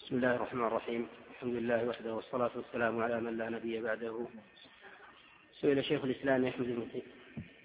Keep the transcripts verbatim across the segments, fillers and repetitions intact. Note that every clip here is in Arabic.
بسم الله الرحمن الرحيم. الحمد لله وحده والصلاة والسلام على من لا نبي بعده. سئل شيخ الإسلام أحمد بن تيمية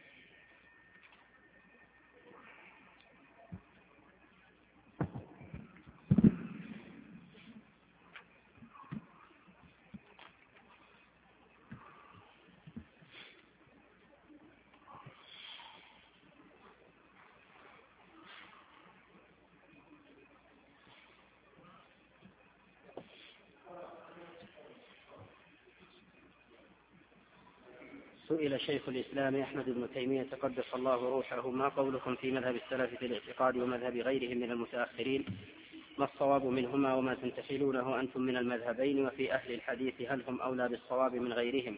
سئل شيخ الإسلام أحمد بن تيمية قدس الله روحه: ما قولكم في مذهب السلف في الاعتقاد ومذهب غيرهم من المتأخرين؟ ما الصواب منهما وما تنتحلونه أنتم من المذهبين؟ وفي أهل الحديث هل هم أولى بالصواب من غيرهم؟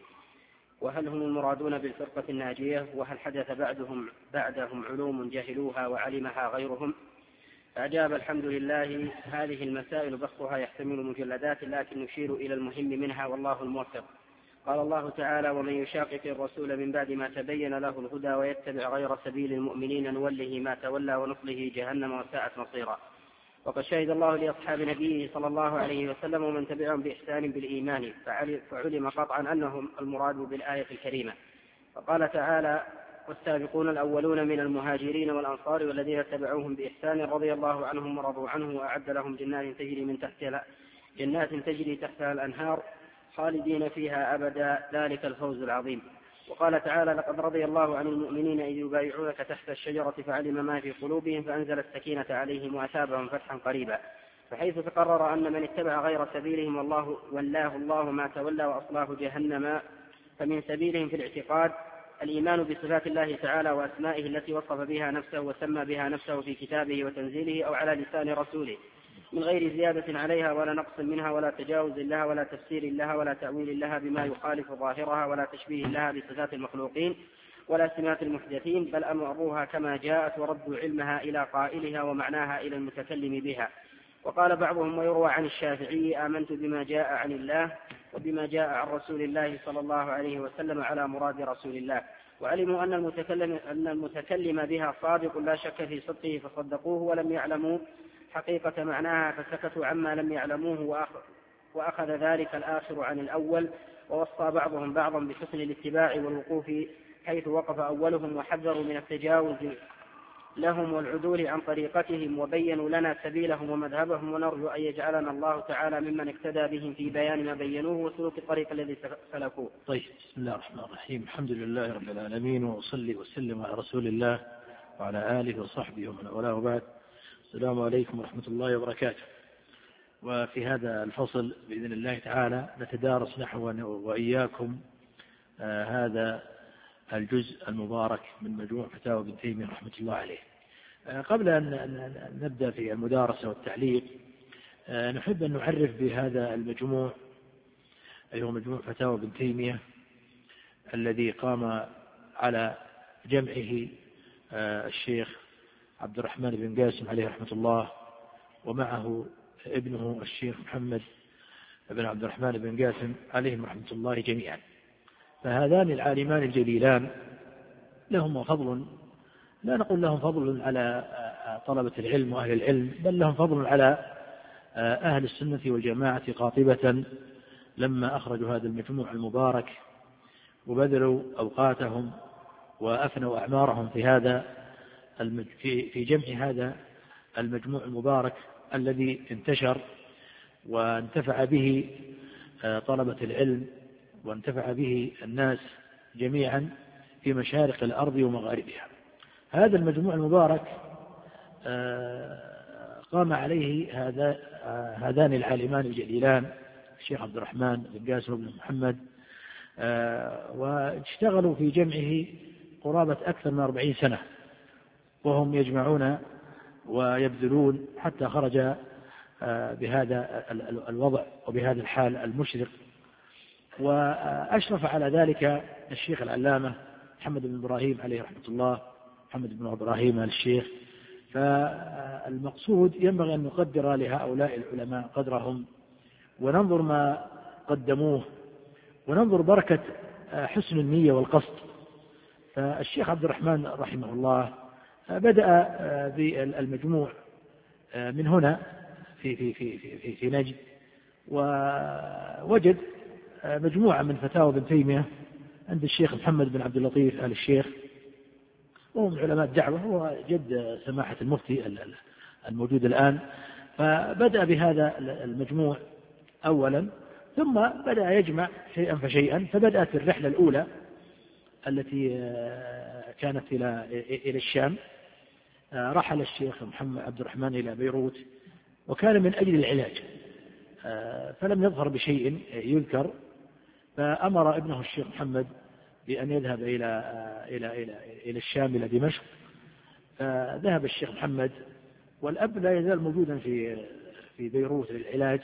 وهل هم المرادون بالفرقة الناجية؟ وهل حدث بعدهم بعدهم علوم جهلوها وعلمها غيرهم؟ فأجاب: الحمد لله، هذه المسائل بسطها يحتمل مجلدات، لكن نشير إلى المهم منها والله الموفق. قال الله تعالى: ومن يشاقق الرسول من بعد ما تبين له الهدى ويتبع غير سبيل المؤمنين نوله ما تولى ونصله جهنم وساءت مصيرا. وقد شهد الله لأصحاب نبيه صلى الله عليه وسلم ومن تبعهم بإحسان بالإيمان، فعلم قطعا أنهم المراد بالآية الكريمة. فقال تعالى: والسابقون الأولون من المهاجرين والأنصار والذين اتبعوهم بإحسان رضي الله عنهم ورضوا عنه وأعد لهم جنات تجري من تحتها جنات تجري تحتها الأنهار خالدين فيها أبدا، ذلك الفوز العظيم. وقال تعالى: لقد رضي الله عن المؤمنين إذ يبايعونك تحت الشجرة فعلم ما في قلوبهم فأنزل السكينة عليهم وأثابهم فتحا قريبا. فحيث تقرر أن من اتبع غير سبيلهم والله ولاه الله ما تولى وأصلاه جهنم، فمن سبيلهم في الاعتقاد الإيمان بصفات الله تعالى وأسمائه التي وصف بها نفسه وسمى بها نفسه في كتابه وتنزيله أو على لسان رسوله، من غير زيادة عليها ولا نقص منها ولا تجاوز لها ولا تفسير لها ولا تأويل لها بما يخالف ظاهرها ولا تشبيه لها بصفات المخلوقين ولا سمات المحدثين، بل أمروها كما جاءت وردوا علمها إلى قائلها ومعناها إلى المتكلم بها. وقال بعضهم: ويروى عن الشافعي: آمنت بما جاء عن الله وبما جاء عن رسول الله صلى الله عليه وسلم على مراد رسول الله. وعلموا أن المتكلم, أن المتكلم بها صادق لا شك في صدقه فصدقوه، ولم يعلموا حقيقة معناها فسكتوا عما لم يعلموه، وأخذ ذلك الآخر عن الأول. ووصى بعضهم بعضا بحسن الاتباع والوقوف حيث وقف أولهم، وحذروا من التجاوز لهم والعدول عن طريقتهم، وبينوا لنا سبيلهم ومذهبهم، ونرجو أن يجعلنا الله تعالى ممن اقتدى بهم في بيان ما بينوه وسلوك الطريق الذي سلكوه. طيب، بسم الله الرحمن الرحيم. الحمد لله رب العالمين، وأصلي وسلم على رسول الله وعلى آله وصحبه ومن والاه، وبعد. السلام عليكم ورحمة الله وبركاته. وفي هذا الفصل بإذن الله تعالى نتدارس نحو وإياكم آه هذا الجزء المبارك من مجموع فتاوى ابن تيمية رحمة الله عليه. آه قبل أن نبدأ في المدارسة والتعليق، آه نحب أن نعرف بهذا المجموع، أيهو مجموع فتاوى ابن تيمية الذي قام على جمعه آه الشيخ عبد الرحمن بن قاسم عليه رحمة الله، ومعه ابنه الشيخ محمد بن عبد الرحمن بن قاسم عليهم رحمة الله جميعا. فهذان العالمان الجليلان لهم فضل، لا نقول لهم فضل على طلبة العلم وأهل العلم، بل لهم فضل على أهل السنة والجماعة قاطبة، لما أخرجوا هذا المجموع المبارك وبذلوا أوقاتهم وأفنوا أعمارهم في هذا في جمع هذا المجموع المبارك الذي انتشر وانتفع به طلبة العلم وانتفع به الناس جميعا في مشارق الأرض ومغاربها. هذا المجموع المبارك قام عليه هذا هذان العالمان الجليلان الشيخ عبد الرحمن بن قاسم بن محمد، واشتغلوا في جمعه قرابة أكثر من أربعين سنة، وهم يجمعون ويبذلون حتى خرج بهذا الوضع وبهذا الحال المشرق. وأشرف على ذلك الشيخ العلامة محمد بن إبراهيم عليه رحمة الله، محمد بن إبراهيم الشيخ. فالمقصود ينبغي أن نقدر لهؤلاء العلماء قدرهم، وننظر ما قدموه، وننظر بركة حسن النية والقصد. فالشيخ عبد الرحمن رحمه الله بدأ بالمجموع من هنا، في في في في, في نجد، ووجد مجموعة من فتاوى ابن تيمية عند الشيخ محمد بن عبد اللطيف آل الشيخ، وهو من علماء الدعوة، هو جد سماحة المفتي الموجود الآن. فبدأ بهذا المجموع أولا، ثم بدأ يجمع شيئا فشيئا، فبدأت الرحلة الأولى التي كانت إلى إلى الشام. رحل الشيخ محمد عبد الرحمن إلى بيروت، وكان من أجل العلاج، فلم يظهر بشيء يذكر، فأمر ابنه الشيخ محمد بأن يذهب إلى إلى إلى إلى الشام، إلى دمشق. فذهب الشيخ محمد، والأب لا يزال موجودا في في بيروت للعلاج.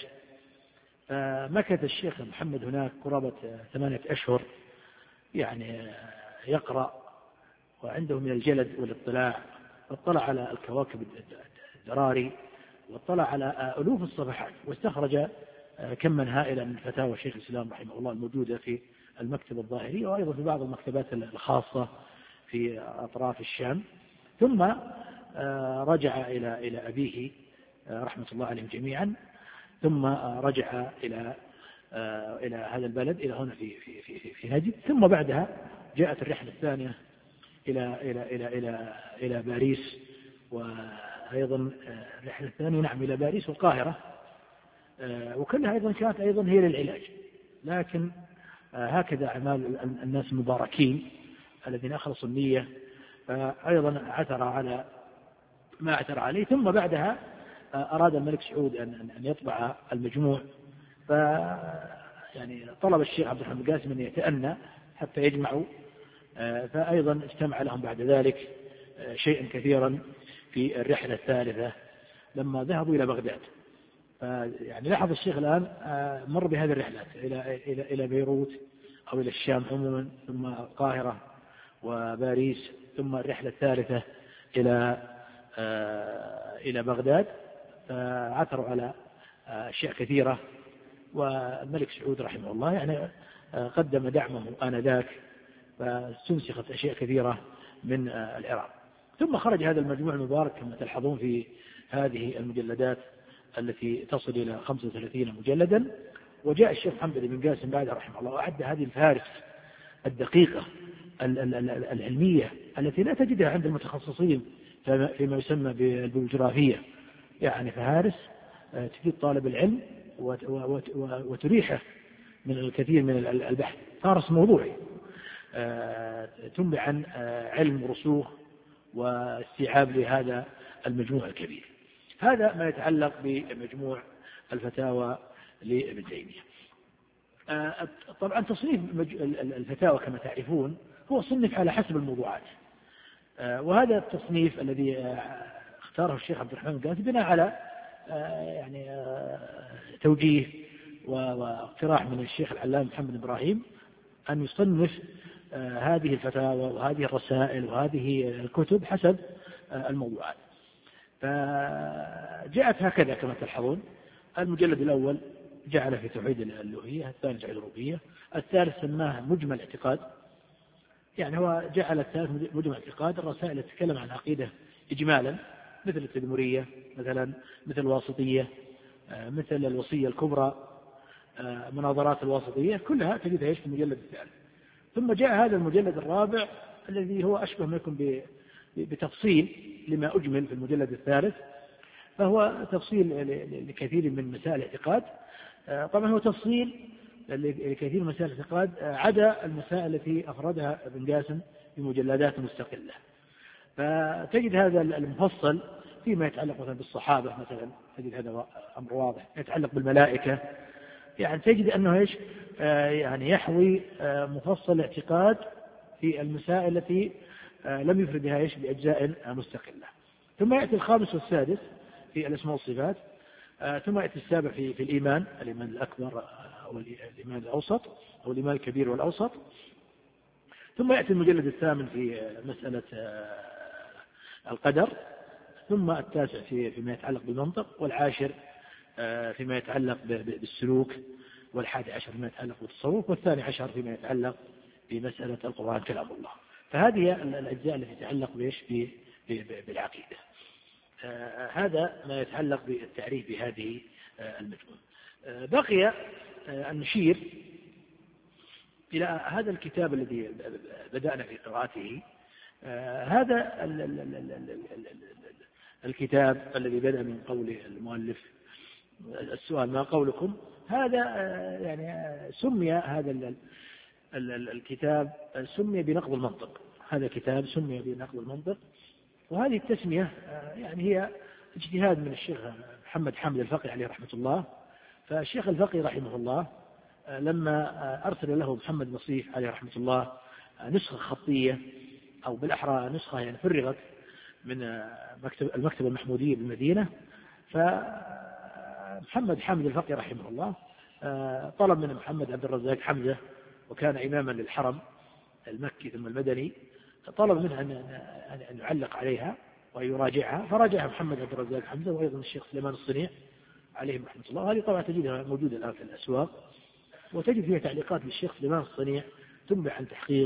فمكث الشيخ محمد هناك قرابة ثمانية أشهر، يعني يقرأ وعنده من الجلد والاطلاع، واطلع على الكواكب الدراري، واطلع على ألوف الصفحات، واستخرج كما هائلا من فتاوى شيخ الإسلام رحمه الله الموجودة في المكتبة الظاهرية، وأيضا في بعض المكتبات الخاصة في أطراف الشام. ثم رجع إلى إلى أبيه رحمة الله عليهم جميعا، ثم رجع إلى إلى هذا البلد، إلى هنا في في في في نجد. ثم بعدها جاءت الرحلة الثانية إلى إلى إلى إلى إلى باريس، وأيضا الرحلة الثانية نعم إلى باريس والقاهرة، وكلها أيضا كانت أيضا هي للعلاج. لكن هكذا أعمال الناس المباركين الذين أخلصوا النية، أيضا عثر على ما عثر عليه. ثم بعدها أراد الملك سعود أن يطبع المجموع، ف يعني طلب الشيخ عبد الرحمن القاسم أن يتأنى حتى يجمعوا، فأيضا استمع لهم بعد ذلك شيئا كثيرا في الرحلة الثالثة لما ذهبوا إلى بغداد. يعني لاحظ الشيخ الآن مر بهذه الرحلات إلى إلى إلى بيروت أو إلى الشام عموما، ثم القاهرة وباريس، ثم الرحلة الثالثة إلى إلى بغداد. فعثروا على أشياء كثيرة، والملك سعود رحمه الله يعني قدم دعمه آنذاك، فاستنسخت أشياء كثيرة من العراق. ثم خرج هذا المجموع المبارك كما تلحظون في هذه المجلدات التي تصل إلى خمسة وثلاثين مجلدا. وجاء الشيخ محمد بن قاسم بعد رحمه الله وأعد هذه الفهارس الدقيقة العلمية التي لا تجدها عند المتخصصين فيما يسمى بالجغرافية، يعني فهارس تفيد طالب العلم وتريحه من الكثير من البحث. فهرس موضوعي تنبع عن علم ورسوخ واستيعاب لهذا المجموع الكبير. هذا ما يتعلق بمجموع الفتاوى لابن تيمية. طبعا تصنيف الفتاوى كما تعرفون هو صنف على حسب الموضوعات، وهذا التصنيف الذي اختاره الشيخ عبد الرحمن القاسم بناء على يعني توجيه واقتراح من الشيخ العلامة محمد إبراهيم أن يصنف هذه الفتاوى وهذه الرسائل وهذه الكتب حسب الموضوعات. فجاءت هكذا كما تلحظون. المجلد الأول جعل في توحيد الألوهية، الثاني توحيد الربوبية، الثالث سماه مجمل اعتقاد، يعني هو جعل الثالث مجمل اعتقاد، الرسائل التي تتكلم عن عقيدة إجمالا مثل التدمرية مثلا، مثل الواسطية، مثل الوصية الكبرى، مناظرات الواسطية، كلها تجدها في المجلد الثالث. ثم جاء هذا المجلد الرابع الذي هو أشبه ما يكون بتفصيل لما أجمل في المجلد الثالث، فهو تفصيل لكثير من مسائل الاعتقاد. طبعا هو تفصيل لكثير من مسائل الاعتقاد عدا المسائل التي أفردها ابن قاسم في مجلدات مستقلة. فتجد هذا المفصل فيما يتعلق مثلا بالصحابة مثلا، تجد هذا أمر واضح. يتعلق بالملائكة، يعني تجد أنه إيش يعني يحوي مفصل اعتقاد في المسائل التي لم يفردها إيش بأجزاء مستقلة. ثم يأتي الخامس والسادس في الأسماء والصفات، ثم يأتي السابع في في الإيمان، الإيمان الأكبر أو الإيمان الأوسط أو الإيمان الكبير والأوسط. ثم يأتي المجلد الثامن في مسألة القدر، ثم التاسع في فيما يتعلق بالمنطق، والعاشر فيما يتعلق بالسلوك، والحادي عشر فيما يتعلق بالتصوف، والثاني عشر فيما يتعلق بمسألة القرآن كلام الله. فهذه الأجزاء التي تتعلق بإيش بالعقيدة. هذا ما يتعلق بالتعريف بهذه المجموعة. بقي أن نشير إلى هذا الكتاب الذي بدأنا في قراءته. هذا الكتاب الذي بدأ من قول المؤلف السؤال ما قولكم، هذا يعني سمي هذا الكتاب سمي بنقض المنطق. هذا كتاب سمي بنقض المنطق، وهذه التسمية يعني هي اجتهاد من الشيخ محمد حامد الفقي عليه رحمة الله. فالشيخ الفقي رحمه الله لما أرسل له محمد نصيف عليه رحمة الله نسخة خطية، أو بالأحرى نسخة يعني فرغت من المكتبة المحمودية بالمدينة، فمحمد حامد الفقي رحمه الله طلب من محمد عبد الرزاق حمزة، وكان إماما للحرم المكي ثم المدني، طلب منه أن يعلق عليها ويراجعها، فراجعها محمد عبد الرزاق حمزة وأيضا الشيخ سليمان الصنيع عليهم رحمة الله. هذه طبعا تجدها موجودة الآن في الأسواق، وتجد فيها تعليقات للشيخ سليمان الصنيع تنبع عن تحقيق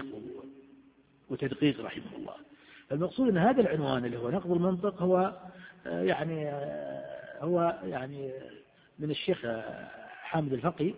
وتدقيق رحمه الله. المقصود أن هذا العنوان اللي هو نقض المنطق هو يعني هو يعني من الشيخ حامد الفقي،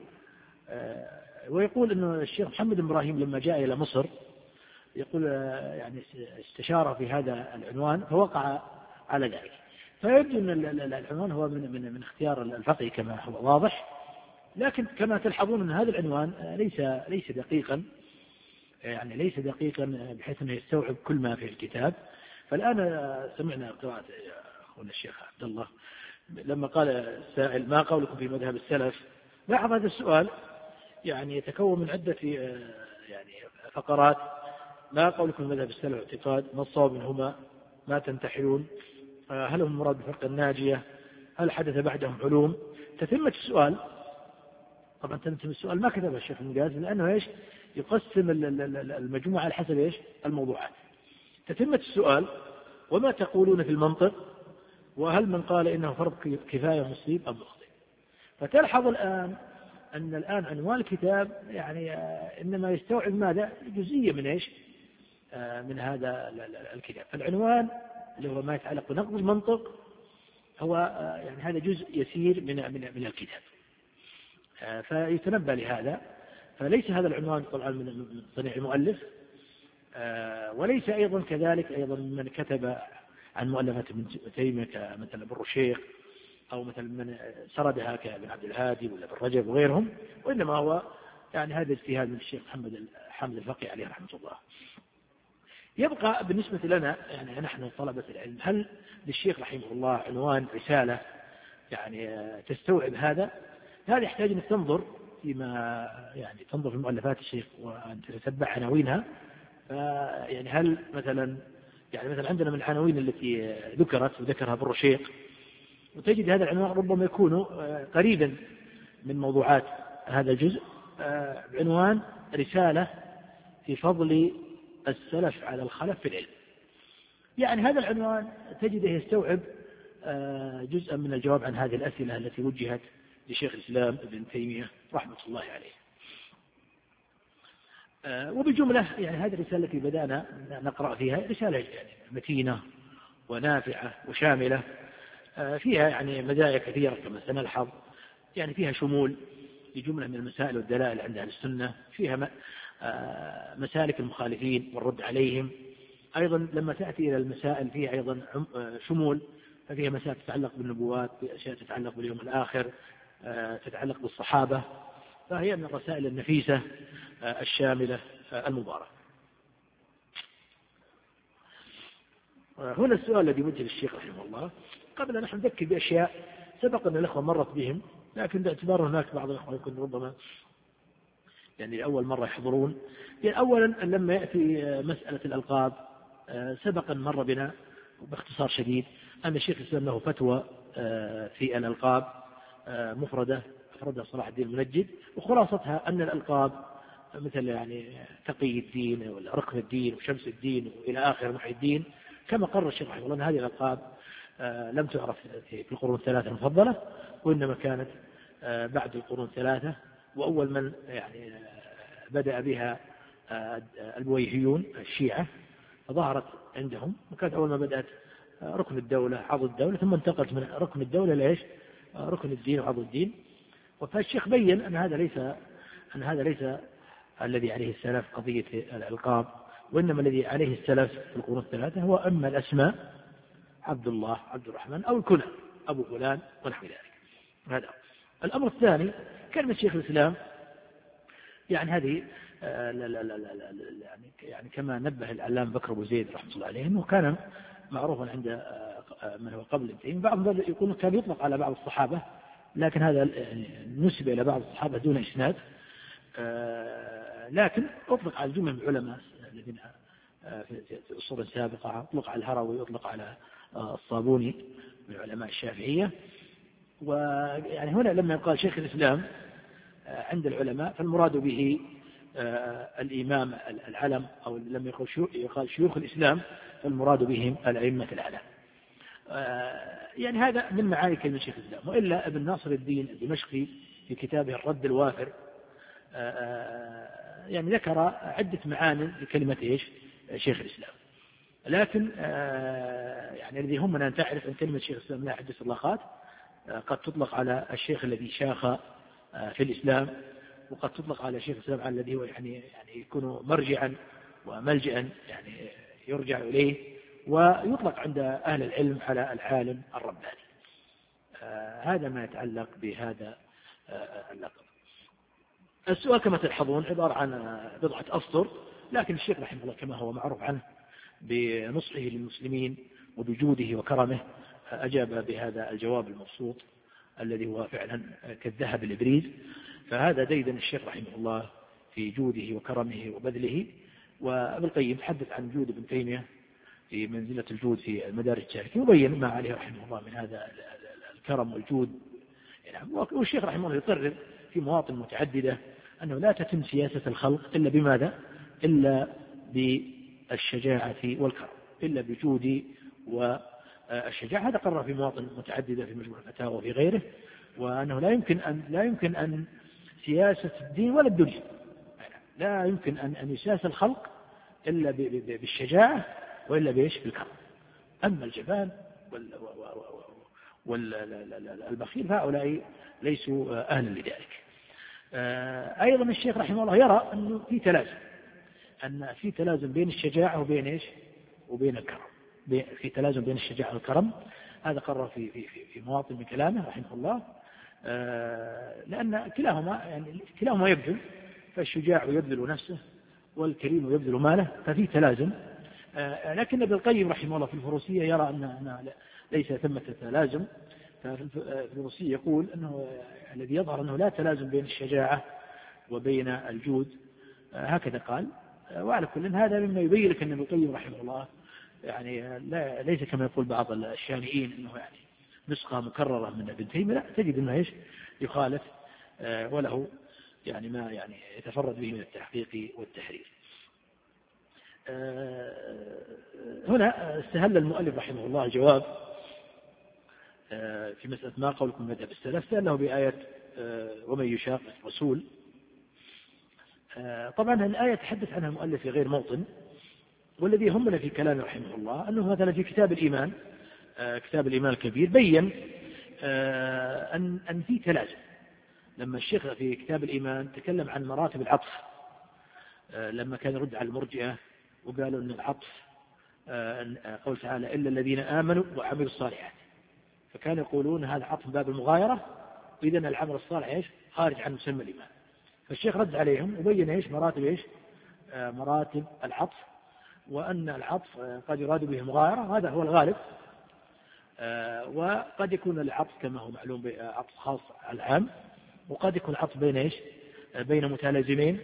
ويقول أنه الشيخ محمد إبراهيم لما جاء إلى مصر يقول يعني استشاره في هذا العنوان فوقع على ذلك. فيبدو أن العنوان هو من من من اختيار الفقي كما هو واضح، لكن كما تلحظون أن هذا العنوان ليس ليس دقيقا، يعني ليس دقيقا بحيث أنه يستوعب كل ما في الكتاب. فالآن سمعنا قراءة أخونا الشيخ عبد الله لما قال السائل ما قولكم في مذهب السلف. لاحظ هذا السؤال يعني يتكون من عدة يعني فقرات. ما قولكم في مذهب السلف اعتقاد، ما الصواب منهما، ما تنتحلون، هل هم المراد بفرق الناجية، هل حدث بعدهم علوم. تتمة السؤال طبعا تتمة السؤال ما كتبه الشيخ المجاز، لأنه إيش يقسم المجموعة على حسب إيش الموضوعات. تتمة السؤال وما تقولون في المنطق، وهل من قال إنه فرض كفاية مصيب أم مخطئ. فتلحظ الآن أن الآن عنوان الكتاب يعني إنما يستوعب ماذا جزئية من إيش من هذا الكتاب. فالعنوان اللي هو ما يتعلق بنقض المنطق هو يعني هذا جزء يسير من من من الكتاب، فيتنبه لهذا. فليس هذا العنوان طبعا من صنيع المؤلف، وليس أيضا كذلك أيضا من كتب عن مؤلفات ابن تيمية كمثل ابن الشيخ، أو مثل من سردها كابن عبد الهادي ولا ابن رجب وغيرهم، وإنما هو يعني هذا اجتهاد من الشيخ محمد حامد الفقي عليه رحمة الله. يبقى بالنسبة لنا يعني نحن طلبة العلم، هل للشيخ رحمه الله عنوان رسالة يعني تستوعب هذا؟ هذا يحتاج أن تنظر فيما يعني تنظر في مؤلفات الشيخ وأن تتتبع عناوينها. يعني هل مثلا يعني مثلا عندنا من العناوين التي ذكرت وذكرها ابن الشيخ، وتجد هذا العنوان ربما يكون قريبا من موضوعات هذا الجزء بعنوان رسالة في فضل السلف على الخلف في العلم. يعني هذا العنوان تجده يستوعب جزءا من الجواب عن هذه الأسئلة التي وجهت لشيخ الإسلام ابن تيمية رحمة الله عليه. وبالجملة يعني هذه الرسالة التي بدأنا نقرأ فيها رسالة يعني متينة ونافعة وشاملة، فيها يعني مزايا كثيرة كما سنلحظ. يعني فيها شمول لجملة من المسائل والدلائل عند أهل السنة، فيها مسالك المخالفين والرد عليهم. أيضا لما تأتي إلى المسائل فيها أيضا شمول، ففيها مسائل تتعلق بالنبوات، أشياء تتعلق باليوم الآخر، تتعلق بالصحابة. فهي من الرسائل النفيسة الشاملة المباركة. هنا السؤال الذي وجه للشيخ رحمه الله، قبل أن نحن نذكر بأشياء سبق أن الأخوة مرت بهم، لكن باعتبار هناك بعض الأخوة يكون ربما يعني أول مرة يحضرون. يعني أولا لما يأتي مسألة الألقاب سبقا مر بنا باختصار شديد أن الشيخ الإسلام له فتوى في الألقاب مفردة أفردها صلاح الدين المنجد، وخلاصتها أن الألقاب مثل يعني تقي الدين والركن الدين وشمس الدين وإلى آخر محي الدين، كما قرر الشيخ رحمه الله أن هذه الألقاب لم تعرف في القرون الثلاثة المفضلة، وإنما كانت بعد القرون الثلاثة. وأول من يعني بدأ بها البويهيون الشيعة، فظهرت عندهم، وكانت أول ما بدأت ركن الدولة عضو الدولة، ثم انتقلت من ركن الدولة لإيش؟ ركن الدين وعضو الدين. فالشيخ بين أن هذا ليس أن هذا ليس الذي عليه السلف قضية الألقاب، وإنما الذي عليه السلف في القرون الثلاثة هو أما الأسماء عبد الله عبد الرحمن أو الكنى أبو فلان ونحو ذلك. هذا الأمر الثاني. كلمة شيخ الإسلام يعني هذه لا لا لا لا لا يعني يعني كما نبه العلامة بكر أبو زيد رحمه الله عليه أنه كان معروفا عند من هو قبل التين. بعضهم يقول كان يطلق على بعض الصحابة، لكن هذا نسب إلى بعض الصحابة دون إسناد، لكن أطلق على الجملة من العلماء الذين في الصورة السابقة، أطلق على الهروي، أطلق على الصابوني من علماء الشافعية. ويعني هنا لما يقال شيخ الإسلام عند العلماء فالمراد به الإمام العلم، أو لما يقال شيوخ الإسلام فالمراد بهم الأئمة العلم. يعني هذا من معاني كلمة شيخ الإسلام. وإلا ابن ناصر الدين الدمشقي في كتابه الرد الوافر يعني ذكر عدة معاني لكلمة إيش؟ شيخ الإسلام. لكن يعني الذي هم أن تعرف أن كلمة شيخ الإسلام لا حدث إطلاقات، قد تطلق على الشيخ الذي شاخ في الإسلام، وقد تطلق على شيخ الإسلام على الذي هو يعني يعني يكون مرجعا وملجأ يعني يرجع إليه، ويطلق عند أهل العلم على العالم الرباني. آه هذا ما يتعلق بهذا آه اللقب. السؤال كما تلحظون عبارة عن بضعة أسطر، لكن الشيخ رحمه الله كما هو معروف عنه بنصحه للمسلمين وبجوده وكرمه أجاب بهذا الجواب المبسوط الذي هو فعلا كالذهب الإبريز. فهذا ديدن الشيخ رحمه الله في جوده وكرمه وبذله. وابن القيم تحدث عن جود ابن تيمية في منزلة الجود في المدارج السالكين، وبين ما عليه رحمه الله من هذا الكرم والجود. والشيخ رحمه الله يقرر في مواطن متعددة أنه لا تتم سياسة الخلق إلا بماذا؟ إلا بالشجاعة والكرم، إلا بجود والشجاعة. هذا قرر في مواطن متعددة في مجموع الفتاوى وفي غيره، وأنه لا يمكن أن لا يمكن أن سياسة الدين ولا الدنيا لا يمكن أن أن يساس الخلق إلا بالشجاعة وإلا بإيش؟ بالكرم. أما الجبان والبخيل فهؤلاء ليسوا أهلا لذلك. أيضا الشيخ رحمه الله يرى أنه في تلازم، أن في تلازم بين الشجاعة وبين إيش؟ وبين الكرم، في تلازم بين الشجاعة والكرم. هذا قرر في في في مواطن من كلامه رحمه الله، لأن كلاهما يعني كلاهما يبذل، فالشجاع يبذل نفسه والكريم يبذل ماله، ففي تلازم. لكن ابن القيم رحمه الله في الفروسية يرى أن ليس ثمة تلازم. فالفروسية يقول أنه الذي يظهر أنه لا تلازم بين الشجاعة وبين الجود، هكذا قال. وعلى كل هذا مما يبين لك أن ابن القيم رحمه الله يعني لا ليس كما يقول بعض الشانئين أنه يعني نسخة مكررة من ابن تيمية، لا، تجد أنه إيش؟ يخالف وله يعني ما يعني يتفرد به من التحقيق والتحرير. هنا استهل المؤلف رحمه الله الجواب في مسألة ما قولكم مذهب السلف، استهله بآية ومن يشاقق الرسول. طبعا الآية تحدث عنها المؤلف في غير موطن، والذي يهمنا في كلامه رحمه الله أنه مثلا في كتاب الإيمان كتاب الإيمان الكبير بين أن أن في تلازم. لما الشيخ في كتاب الإيمان تكلم عن مراتب العطف، لما كان يرد على المرجئة وقالوا أن العطف قول تعالى إلا الذين آمنوا وعملوا الصالحات، فكانوا يقولون هذا عطف من باب المغايرة، وإذن العمل الصالح إيش؟ خارج عن مسمى الإيمان. فالشيخ رد عليهم وبين إيش؟ مراتب إيش؟ مراتب العطف، وأن العطف قد يراد به المغايرة، هذا هو الغالب، وقد يكون العطف كما هو معلوم عطف خاص على العام، وقد يكون عطف بين إيش؟ بين متلازمين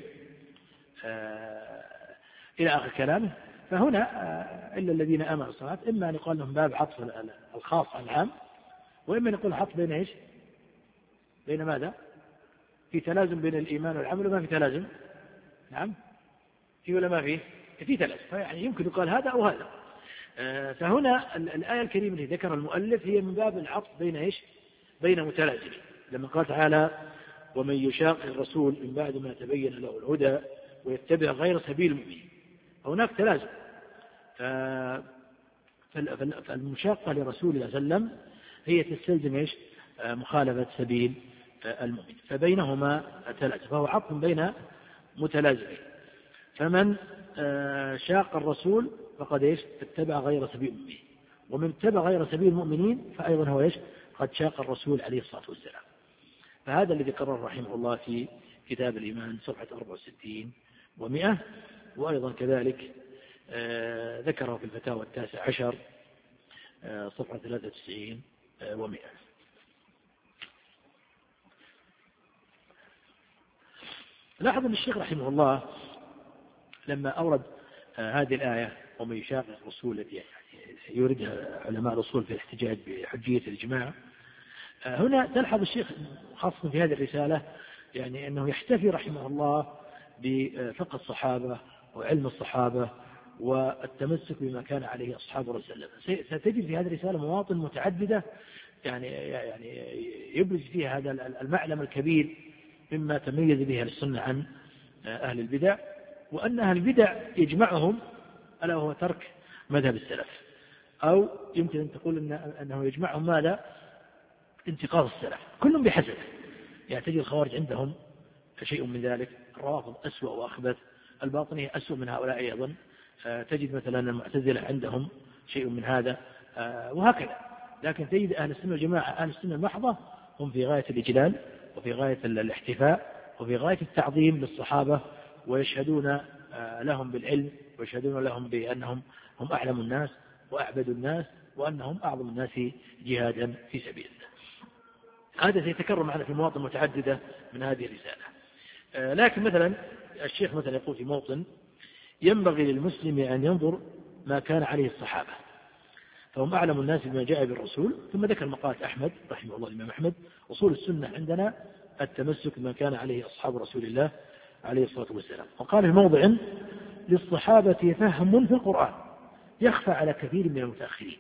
إلى آخر كلامه. فهنا إلا الذين آمنوا الصلاة إما أن يقال لهم باب عطف الخاص على العام، وإما أن يقول عطف بين إيش؟ بين ماذا؟ في تلازم بين الإيمان والعمل وما في تلازم؟ نعم، في ولا ما فيه؟ في تلازم، فيعني يمكن يقال هذا أو هذا. فهنا الآية الكريمة التي ذكر المؤلف هي من باب العطف بين إيش؟ بين متلازمين، لما قال تعالى ومن يشاقق الرسول من بعد ما تبين له الهدى ويتبع غير سبيل المؤمنين، هناك تلازم. فالمشاقة لرسول الله صلى الله عليه وسلم هي تستلزم إيش؟ مخالفة سبيل المؤمن، فبينهما ثلاثة، فهو عطف بين متلازمين. فمن شاق الرسول فقد إيش؟ اتبع غير سبيل المؤمنين، ومن اتبع غير سبيل المؤمنين فأيضا هو إيش؟ قد شاق الرسول عليه الصلاة والسلام. فهذا الذي قرر رحمه الله في كتاب الإيمان صفحة أربعة وستين ومئة، وأيضا كذلك ذكره في الفتاوى التاسع عشر صفحة ثلاثة وتسعين ومئة. لاحظ أن الشيخ رحمه الله لما أورد هذه الآية ومن يشاقق الرسول التي يوردها علماء الأصول في الاحتجاج بحجية الإجماع، هنا تلحظ الشيخ خاصة في هذه الرسالة يعني أنه يحتفي رحمه الله بفقه الصحابة وعلم الصحابة والتمسك بما كان عليه أصحاب رسول الله. ستجد في هذه الرسالة مواطن متعددة يعني يعني يبرز فيها هذا المعلم الكبير مما تميز به أهل السنة عن أهل البدع، وأن أهل البدع يجمعهم ألا وهو ترك مذهب السلف، أو يمكن أن تقول إن أنه يجمعهم ماذا؟ انتقاض السلف، كلهم بحسب. يعني تجد الخوارج عندهم شيء من ذلك، الروافض أسوأ وأخبث، الباطنية أسوأ من هؤلاء أيضا، تجد مثلا المعتزلة عندهم شيء من هذا وهكذا. لكن تجد أهل السنة والجماعة أهل السنة المحضة هم في غاية الإجلال وفي غاية الاحتفاء وفي غاية التعظيم للصحابة، ويشهدون لهم بالعلم ويشهدون لهم بأنهم هم أعلم الناس وأعبد الناس وأنهم أعظم الناس جهادا في سبيل الله. هذا سيتكرر معنا في مواطن متعددة من هذه الرسالة. لكن مثلا الشيخ مثلا يقول في موطن: ينبغي للمسلم أن ينظر ما كان عليه الصحابة فهم أعلم الناس بما جاء بالرسول. ثم ذكر مقالة أحمد رحمه الله الإمام أحمد: أصول السنة عندنا التمسك بما كان عليه أصحاب رسول الله عليه الصلاة والسلام. وقال في موضع: للصحابة فهم في القرآن يخفى على كثير من المتأخرين.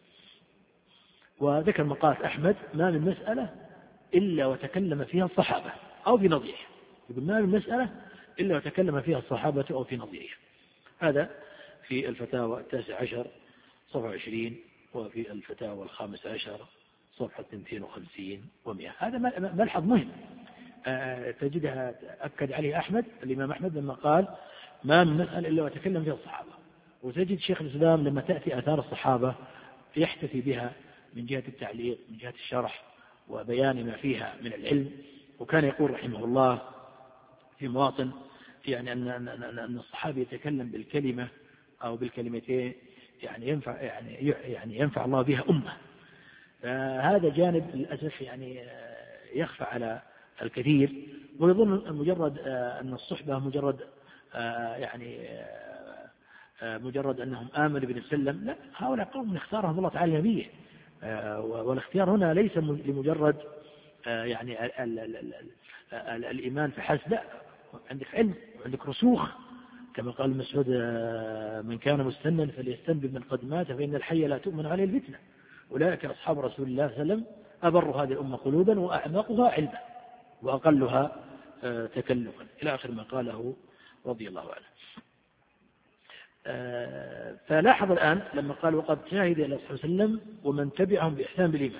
وذكر مقالة أحمد: ما من مسألة إلا وتكلم فيها الصحابة أو في نظيره. يقول ما من مسألة إلا وتكلم فيها الصحابة أو في نظيره. هذا في الفتاوى التاسع عشر صفحة عشرين، وفي الفتاوى الخامس عشر صفحة اثنين وخمسين ومئة. هذا ملحظ مهم تجدها أكد عليه أحمد الإمام أحمد لما قال ما من مسألة إلا وتكلم فيها الصحابة. وتجد شيخ الإسلام لما تأتي آثار الصحابة يحتفي بها من جهة التعليق من جهة الشرح وبيان ما فيها من العلم. وكان يقول رحمه الله في مواطن يعني أن أن الصحابي يتكلم بالكلمة أو بالكلمتين يعني ينفع يعني يعني ينفع الله بها أمة. فهذا جانب للأسف يعني يخفى على الكثير، ويظن مجرد أن الصحبة مجرد يعني مجرد أنهم آمنوا بن سلم. لا، هؤلاء قوم اختارهم الله تعالى نبيه، والاختيار هنا ليس لمجرد يعني ال ال ال ال الإيمان فحسب، لا، عندك علم وعندك رسوخ، كما قال مسعود: من كان مستنا فليستنبذ من قد مات فإن الحي لا تؤمن عليه الفتنة. أولئك أصحاب رسول الله صلى الله عليه وسلم أبر هذه الأمة قلوبا وأعمقها علما وأقلها تكلفا، إلى آخر ما قاله رضي الله عنه. فلاحظ الآن لما قال: وقد شاهد إلى صلى الله عليه وسلم ومن تبعهم بإحسان بالإيمان.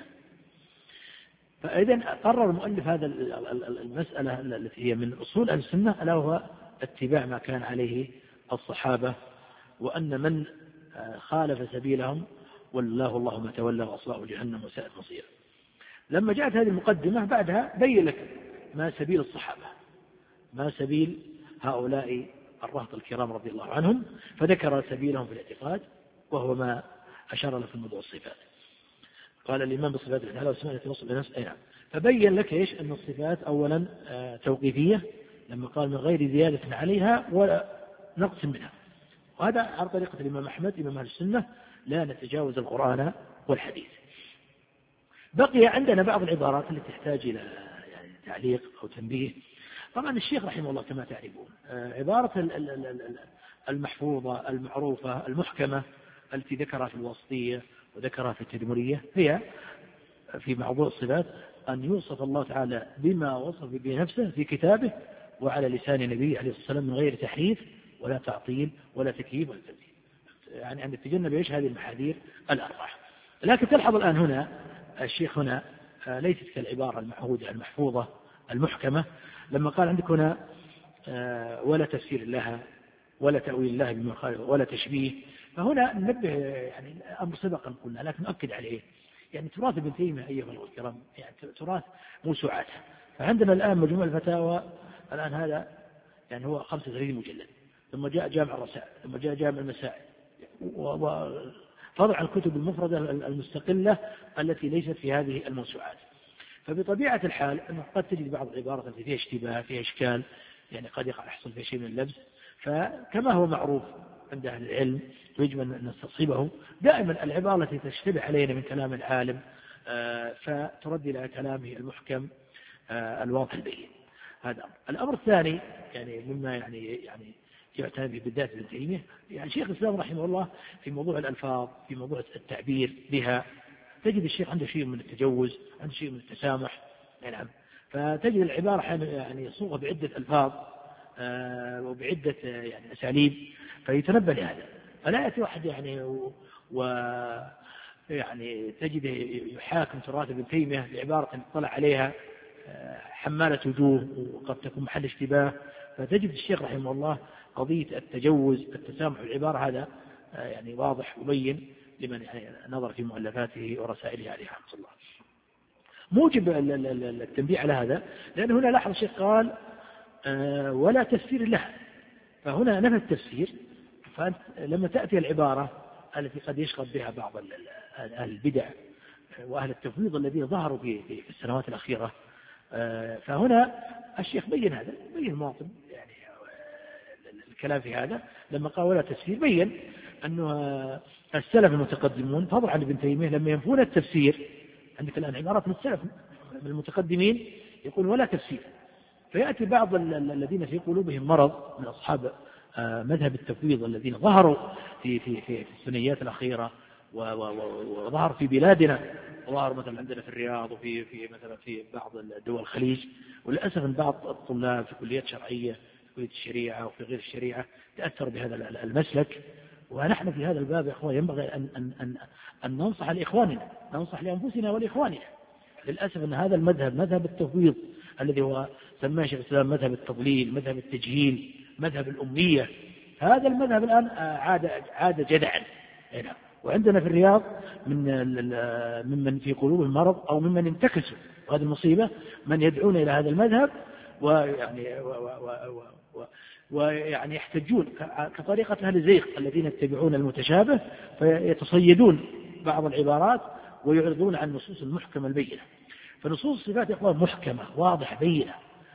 فإذا قرر المؤلف هذا المسألة التي هي من أصول أهل السنة، ألا وهو اتباع ما كان عليه الصحابة، وأن من خالف سبيلهم والله الله ما تولى وأصلاه جهنم وساءت مصيره. لما جاءت هذه المقدمة بعدها بين لك ما سبيل الصحابة، ما سبيل هؤلاء الرهط الكرام رضي الله عنهم، فذكر سبيلهم في الاعتقاد وهو ما أشار له في موضوع الصفات. قال الإمام بالصفات التي والسماء التي وصل لنفس أي نعم. فبين لك إيش؟ أن الصفات أولا توقيفية لما قال: من غير زيادة عليها ولا نقص منها. وهذا على طريقة الإمام أحمد إمام أهل السنة: لا نتجاوز القرآن والحديث. بقي عندنا بعض العبارات التي تحتاج إلى يعني تعليق أو تنبيه. طبعا الشيخ رحمه الله كما تعرفون عبارة المحفوظة المعروفة المحكمة التي ذكرها في الواسطية وذكرها في التدمرية هي في موضوع الصفات أن يوصف الله تعالى بما وصف به نفسه في كتابه وعلى لسان نبيه عليه الصلاة والسلام من غير تحريف ولا تعطيل ولا تكييف ولا تمثيل. يعني أن تتجنب إيش هذه المحاذير الأربعة. لكن تلحظ الآن هنا الشيخ هنا ليست كالعبارة المعهودة المحفوظة المحكمة لما قال عندك هنا ولا تفسير لها ولا تأويل لها بما خالف ولا تشبيه. فهنا ننبه يعني أمر سبقا قلنا لكن نؤكد عليه، يعني تراث ابن تيمية أيها الكرام يعني تراث موسوعاتها. فعندنا الآن مجموع الفتاوى الآن هذا يعني هو خمسة وثلاثين مجلد، ثم جاء جامع الرسائل، ثم جاء جامع المسائل، وفضل عن الكتب المفردة المستقلة التي ليست في هذه الموسوعات. فبطبيعة الحال أنه قد تجد بعض العبارات التي فيها اشتباه فيها إشكال، يعني قد يحصل فيها شيء من اللبس. فكما هو معروف عند أهل العلم يجب أن نستصيبه دائما العبارة التي تشتبه علينا من كلام العالم فترد إلى كلامه المحكم الواضح البين. هذا الأمر الثاني يعني مما يعني يعني يعتنى به بالذات ابن تيمية، يعني شيخ الإسلام رحمه الله في موضوع الألفاظ في موضوع التعبير بها تجد الشيخ عنده شيء من التجوز، عنده شيء من التسامح. نعم. فتجد العبارة يعني يصوغها بعدة ألفاظ وبعدة يعني أساليب، فيتنبه لهذا. فلا يأتي واحد يعني و, و يعني تجد يحاكم تراث ابن تيمية بعبارة اطلع عليها حمالة وجوه وقد تكون محل اشتباه. فتجد الشيخ رحمه الله قضية التجوز التسامح العبارة هذا يعني واضح وبين لمن يعني نظر في مؤلفاته ورسائله عليه رحمه الله. موجب التنبيه على هذا لأن هنا لاحظ الشيخ قال ولا تفسير لها، فهنا نفى التفسير. فلما تأتي العبارة التي قد يشغب بها بعض أهل البدع وأهل التفويض الذين ظهروا في السنوات الأخيرة، فهنا الشيخ بين هذا، بين مواطن يعني الكلام في هذا لما قال ولا تفسير، بين أنه السلف المتقدمون فضل عن ابن تيمية لما ينفون التفسير. عندك الآن عبارات من السلف من المتقدمين يقول ولا تفسير، فيأتي بعض الذين في قلوبهم مرض من أصحاب مذهب التفويض الذين ظهروا في في في السنيات الأخيرة وظهر في بلادنا، وظهر مثلا عندنا في الرياض وفي في مثلا في بعض دول الخليج. وللأسف أن بعض الطلاب في كليات شرعية في كلية الشريعة وفي غير الشريعة تأثر بهذا المسلك. ونحن في هذا الباب يا إخوان ينبغي أن أن أن أن ننصح لإخواننا، ننصح لأنفسنا ولإخواننا. للأسف أن هذا المذهب مذهب التفويض الذي هو سماه شيخ الإسلام مذهب التضليل، مذهب التجهيل، مذهب الأمية، هذا المذهب الآن عاد عاد جدعا. وعندنا في الرياض من ممن في قلوبهم مرض أو ممن انتكسوا، وهذه المصيبة، من يدعون إلى هذا المذهب ويعني و و و و ويعني يحتجون كطريقة أهل الزيغ الذين يتبعون المتشابه فيتصيدون بعض العبارات ويعرضون عن نصوص المحكمة البينة. فنصوص الصفات يا إخوان محكمة واضحة بينة.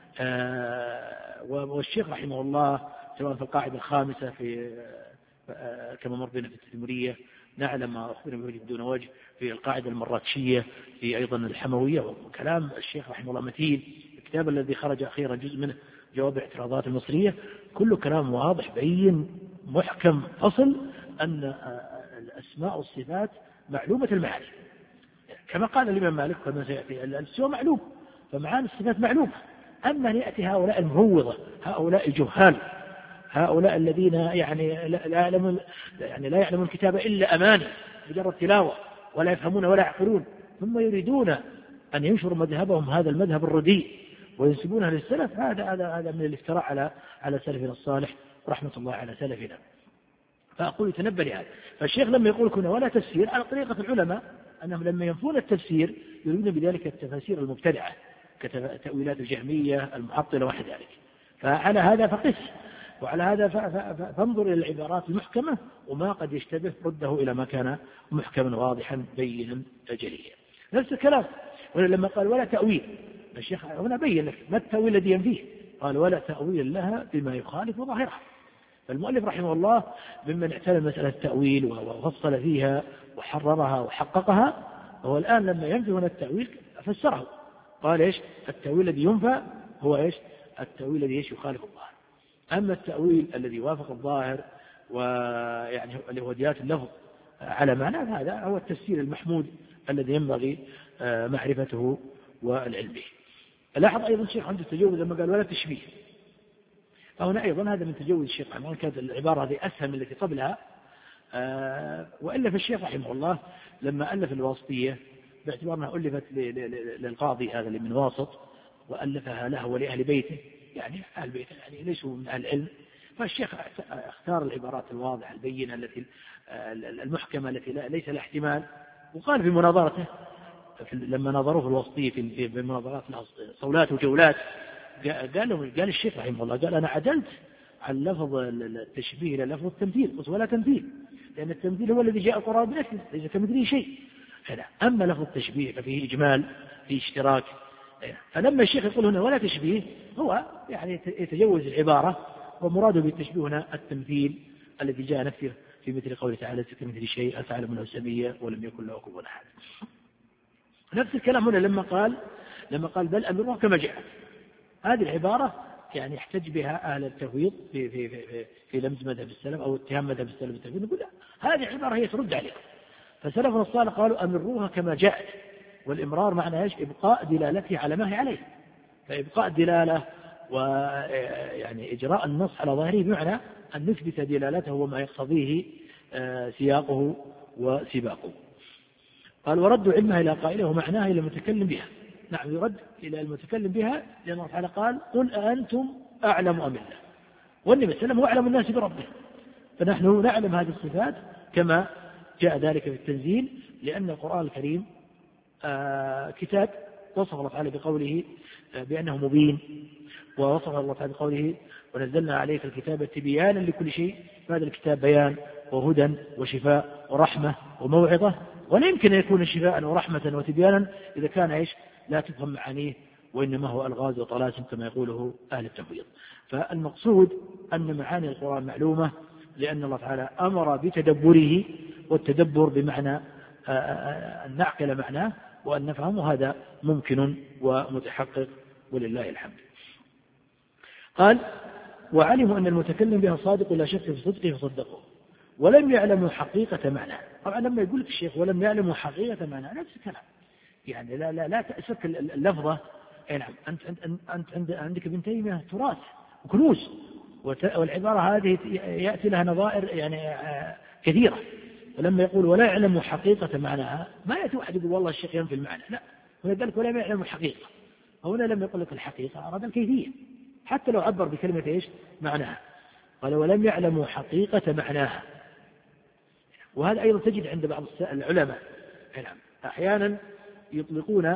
آه والشيخ رحمه الله سواء في القاعدة الخامسة في آه كما مر بنا في التدمرية نعلم ما أخبرنا به بدون وجه، في القاعدة المراتشية، في أيضا الحموية، وكلام الشيخ رحمه الله متين. الكتاب الذي خرج أخيرا جزء منه جواب اعتراضات المصرية، كله كلام واضح بين محكم أصل أن الأسماء والصفات معلومة المعاني كما قال الإمام مالك كما سيأتي السوى معلوم، فمعاني الصفات معلومة. أما يأتي هؤلاء المروضة، هؤلاء الجهال، هؤلاء الذين يعني لا يعلمون يعني لا يعلمون الكتاب إلا أماني مجرد تلاوة ولا يفهمون ولا يعقلون، ثم يريدون أن ينشروا مذهبهم هذا المذهب الرديء وينسبونها للسلف. هذا هذا هذا من الافتراء على على سلفنا الصالح رحمة الله على سلفنا. فأقول يتنبه لهذا. فالشيخ لما يقول كنا ولا تفسير على طريقة العلماء أنهم لما ينفون التفسير يريدون بذلك التفاسير المبتدعة كتأويلات الجهمية المعطلة وحد ذلك. فعلى هذا فقس، وعلى هذا فانظر إلى العبارات المحكمة وما قد يشتبه رده إلى ما كان محكما واضحا بينا جليا. نفس الكلام لما قال ولا تأويل، الشيخ هنا بين لك ما التأويل الذي ينفيه، قال ولا تأويل لها بما يخالف ظاهرها. فالمؤلف رحمه الله ممن اعتنى مسألة التأويل وفصل فيها وحررها وحققها، وهو الآن لما ينفي هنا التأويل فسره، قال إيش التأويل الذي ينفى هو إيش التأويل الذي إيش يخالف الظاهر. أما التأويل الذي وافق الظاهر ويعني اللي هو ديات اللفظ على معنى، هذا هو التفسير المحمود الذي ينبغي معرفته والعلم به. لاحظ أيضا الشيخ عنده تجوز لما قال ولا تشبيه، فهنا أيضا هذا من تجوز الشيخ، كانت العبارة هذه أسهل من التي قبلها، آه وإلا فالشيخ رحمه الله لما ألف الواسطية باعتبار أنها ألفت للقاضي هذا اللي من واسط وألفها له ولأهل بيته، يعني أهل بيته يعني ليسوا من أهل العلم، فالشيخ اختار العبارات الواضحة البينة التي المحكمة التي ليس لها احتمال. وقال في مناظرته لما ناظروه في الواسطية في مناظرات صولات وجولات قال له قال الشيخ رحمه الله قال أنا عدلت عن لفظ التشبيه إلى لفظ التمثيل، قلت ولا تمثيل، لأن التمثيل هو الذي جاء القرآن بنفسه ليس كمثله شيء. أما لفظ التشبيه ففيه إجمال فيه اشتراك. فلما الشيخ يقول هنا ولا تشبيه هو يعني يتجوز العبارة، ومراده بالتشبيه هنا التمثيل الذي جاء نفسه في مثل قوله تعالى كمثل شيء هل تعلم له سمية ولم يكن له كفوا أحد. نفس الكلام هنا لما قال لما قال بل أمرها كما جاءت، هذه العبارة يعني يحتج بها أهل التفويض في في في في لمز مذهب السلف أو اتهام مذهب السلف بالتفويض، نقول لا هذه العبارة هي ترد عليكم. فسلفنا الصالح قالوا أمروها كما جاءت، والإمرار معنى ايش؟ إبقاء دلالته على ما هي عليه. فإبقاء الدلالة ويعني إجراء النص على ظاهره بمعنى أن نثبت دلالته وما يقتضيه سياقه وسباقه. قال ورد علمها إلى قائله ومعناها إلى المتكلم بها. نعم يرد إلى المتكلم بها لأن الله تعالى قال قل أأنتم أعلم أم الله، والنبي صلى الله عليه وسلم هو أعلم الناس بربه، فنحن نعلم هذه الصفات كما جاء ذلك في التنزيل، لأن القرآن الكريم آه كتاب وصف الله تعالى بقوله آه بأنه مبين، ووصف الله تعالى بقوله ونزلنا عليك الكتاب تبيانا لكل شيء، فهذا الكتاب بيان وهدى وشفاء ورحمة وموعظة، ولا يمكن أن يكون شفاء ورحمة وتبيانا إذا كان إيش لا تفهم معانيه وإنما هو ألغاز وطلاسم كما يقوله أهل التفويض. فالمقصود أن معاني القرآن معلومة لأن الله تعالى أمر بتدبره، والتدبر بمعنى أن نعقل معناه وأن نفهمه، هذا ممكن ومتحقق ولله الحمد. قال وعلموا أن المتكلم بها صادق لا شك في صدقه فصدقه ولم يعلموا حقيقة معناه. طبعا لما يقول لك الشيخ ولم يعلموا حقيقة معناه نفس الكلام، يعني لا لا لا تأسك اللفظة. أي نعم أنت أنت أنت عندك ابن تيمية تراث وكنوز، والعبارة هذه يأتي لها نظائر يعني كثيرة، فلما يقول ولا يعلموا حقيقة معناها ما يأتي واحد يقول والله الشيخ ينفي المعنى، لا، هو قال لك ولا يعلموا الحقيقة. هنا لم يقل لك الحقيقة أراد الكيفية، حتى لو عبر بكلمة إيش معناها، قال ولم يعلموا حقيقة معناها. وهذا أيضا تجد عند بعض العلماء أحيانا يطلقون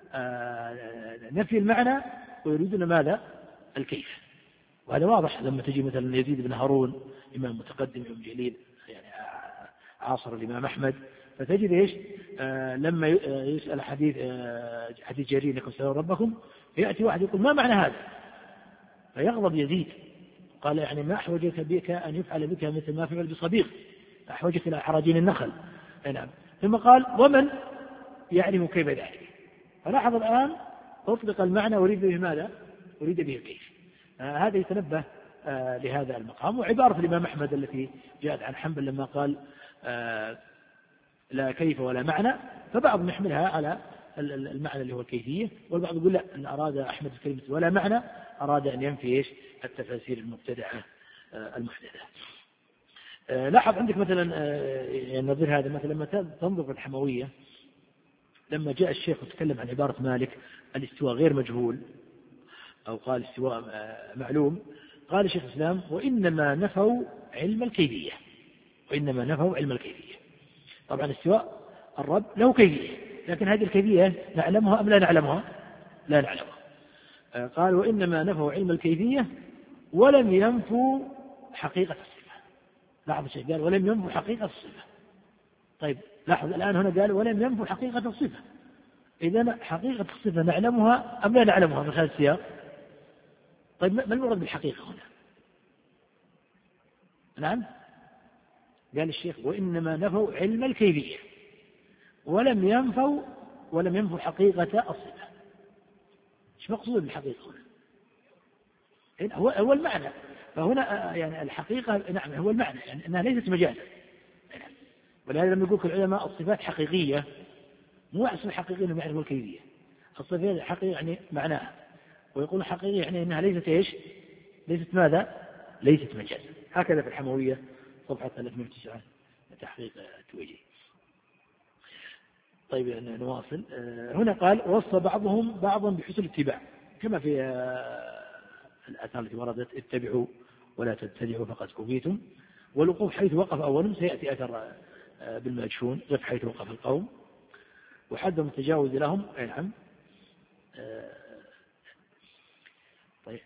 نفي المعنى ويريدون ماذا؟ الكيف. وهذا واضح لما تجي مثلا يزيد بن هارون إمام متقدم إمام جليل يعني عاصر الإمام أحمد، فتجد إيش آه لما يسأل حديث آه حديث جرير لكم سألوا ربكم، يأتي واحد يقول ما معنى هذا؟ فيغضب يزيد، قال يعني ما أحوجك بك أن يفعل بك مثل ما فعل بصبيغ، أحوجك إلى حراجين النخل. نعم. ثم قال ومن يعلم كيف ذلك؟ فلاحظ الآن أطلق المعنى وريد به ماذا؟ وريد به الكيف. آه هذا يتنبه آه لهذا المقام. وعبارة الإمام أحمد التي جاءت عن حنبل لما قال آه لا كيف ولا معنى، فبعض يحملها على المعنى اللي هو الكيفية، والبعض يقول لا أن أراد أحمد كلمة ولا معنى أراد أن ينفي إيش التفاسير المبتدعة آه المحدثة. آه لاحظ عندك مثلا آه يعني نظير هذا مثلا لما تنظر في الحموية لما جاء الشيخ وتكلم عن عبارة مالك الاستواء غير مجهول أو قال استواء معلوم، قال الشيخ الإسلام وإنما نفوا علم الكيفية، وإنما نفوا علم الكيفية. طبعا استواء الرب له كيفية، لكن هذه الكيفية نعلمها أم لا نعلمها؟ لا نعلمها. قال وإنما نفوا علم الكيفية ولم ينفوا حقيقة الصفة. لاحظ الشيخ قال ولم ينفوا حقيقة الصفة. طيب لاحظ الآن هنا قال ولم ينفوا حقيقة الصفة، إذا حقيقة الصفة نعلمها أم لا نعلمها من خلال السياق؟ طيب ما المراد بالحقيقة هنا؟ نعم قال الشيخ وإنما نفوا علم الكيفية ولم ينفوا ولم ينفوا حقيقة الصفة. ايش مقصود بالحقيقة هنا؟ هو هو المعنى. فهنا يعني الحقيقة نعم هو المعنى، يعني أنها ليست مجازا. ولهذا لما يقول العلماء الصفات حقيقية، مو أحسن حقيقية أنهم يعرفوا الكيفية. الصفات حقيقية يعني معناها، ويقول حقيقية يعني أنها ليست إيش؟ ليست ماذا؟ ليست مجازا. هكذا في الحموية صفحة ثلاثمائة وتسعة تحقيق التوجيه. طيب نواصل. هنا قال وصى بعضهم بعضا بحسن الاتباع كما في الآثار التي وردت اتبعوا ولا تبتدعوا فقد كفيتم، والوقوف حيث وقف أولا سيأتي أثر بالمأجشون قف حيث وقف القوم، وحدهم التجاوز لهم. نعم. طيب.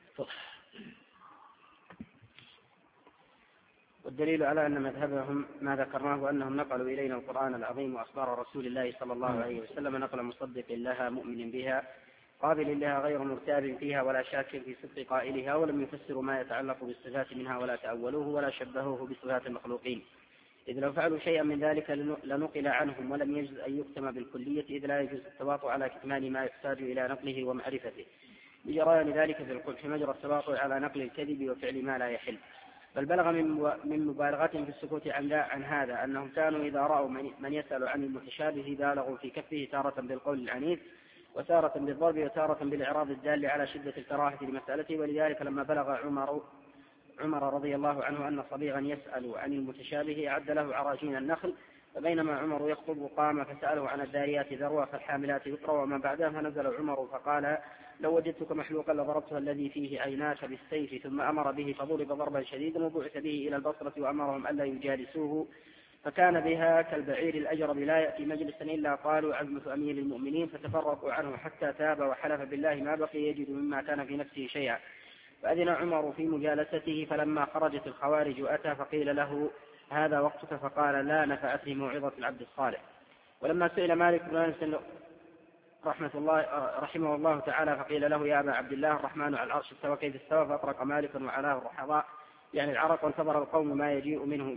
والدليل على أن مذهبهم ما ذكرناه أنهم نقلوا إلينا القرآن العظيم وأخبار رسول الله صلى الله عليه وسلم نقل مصدق لها مؤمن بها قابل لها غير مرتاب فيها ولا شاك في صدق قائلها، ولم يفسروا ما يتعلق بالصفات منها ولا تأولوه ولا شبهوه بصفات المخلوقين، إذ لو فعلوا شيئا من ذلك لنقل عنهم ولم يجوز أن يكتم بالكلية، إذ لا يجوز التواطؤ على كتمان ما يحتاج إلى نقله ومعرفته بجريان ذلك في القبح مجرى التواطؤ على نقل الكذب وفعل ما لا يحل. بل بلغ من مبالغتهم في السكوت عن, عن هذا أنهم كانوا إذا رأوا من يسأل عن المتشابه بالغوا في كفه تارة بالقول العنيف وتارة بالضرب وتارة بالإعراض الدال على شدة الكراهة لمسألته. ولذلك لما بلغ عمر عمر رضي الله عنه أن صبيغا يسأل عن المتشابه أعد له عراجين النخل، فبينما عمر يخطب قام فسأله عن الداريات ذروة فالحاملات وقرا وما بعدها، فنزل عمر فقال لو وجدتك محلوقا لضربتها الذي فيه عيناك بالسيف، ثم أمر به فضرب ضربا شديدا وبعث به إلى البصرة وأمرهم ألا يجالسوه، فكان بها كالبعير الأجرب لا يأتي مجلسا إلا قالوا عزمة أمير المؤمنين، فتفرقوا عنه حتى تاب وحلف بالله ما بقي يجد مما كان في نفسه شيئا، فأذن عمر في مجالسته، فلما خرجت الخوارج أتى فقيل له هذا وقتك، فقال لا نفعته موعظة العبد الصالح. ولما سئل مالك بن أنس رحمة الله رحمه الله تعالى فقيل له يا أبا عبد الله الرحمن على العرش استوى كيف استوى، فأطرق مالك وعلاه الرحضاء يعني العرق، وانتظر القوم ما يجيء منه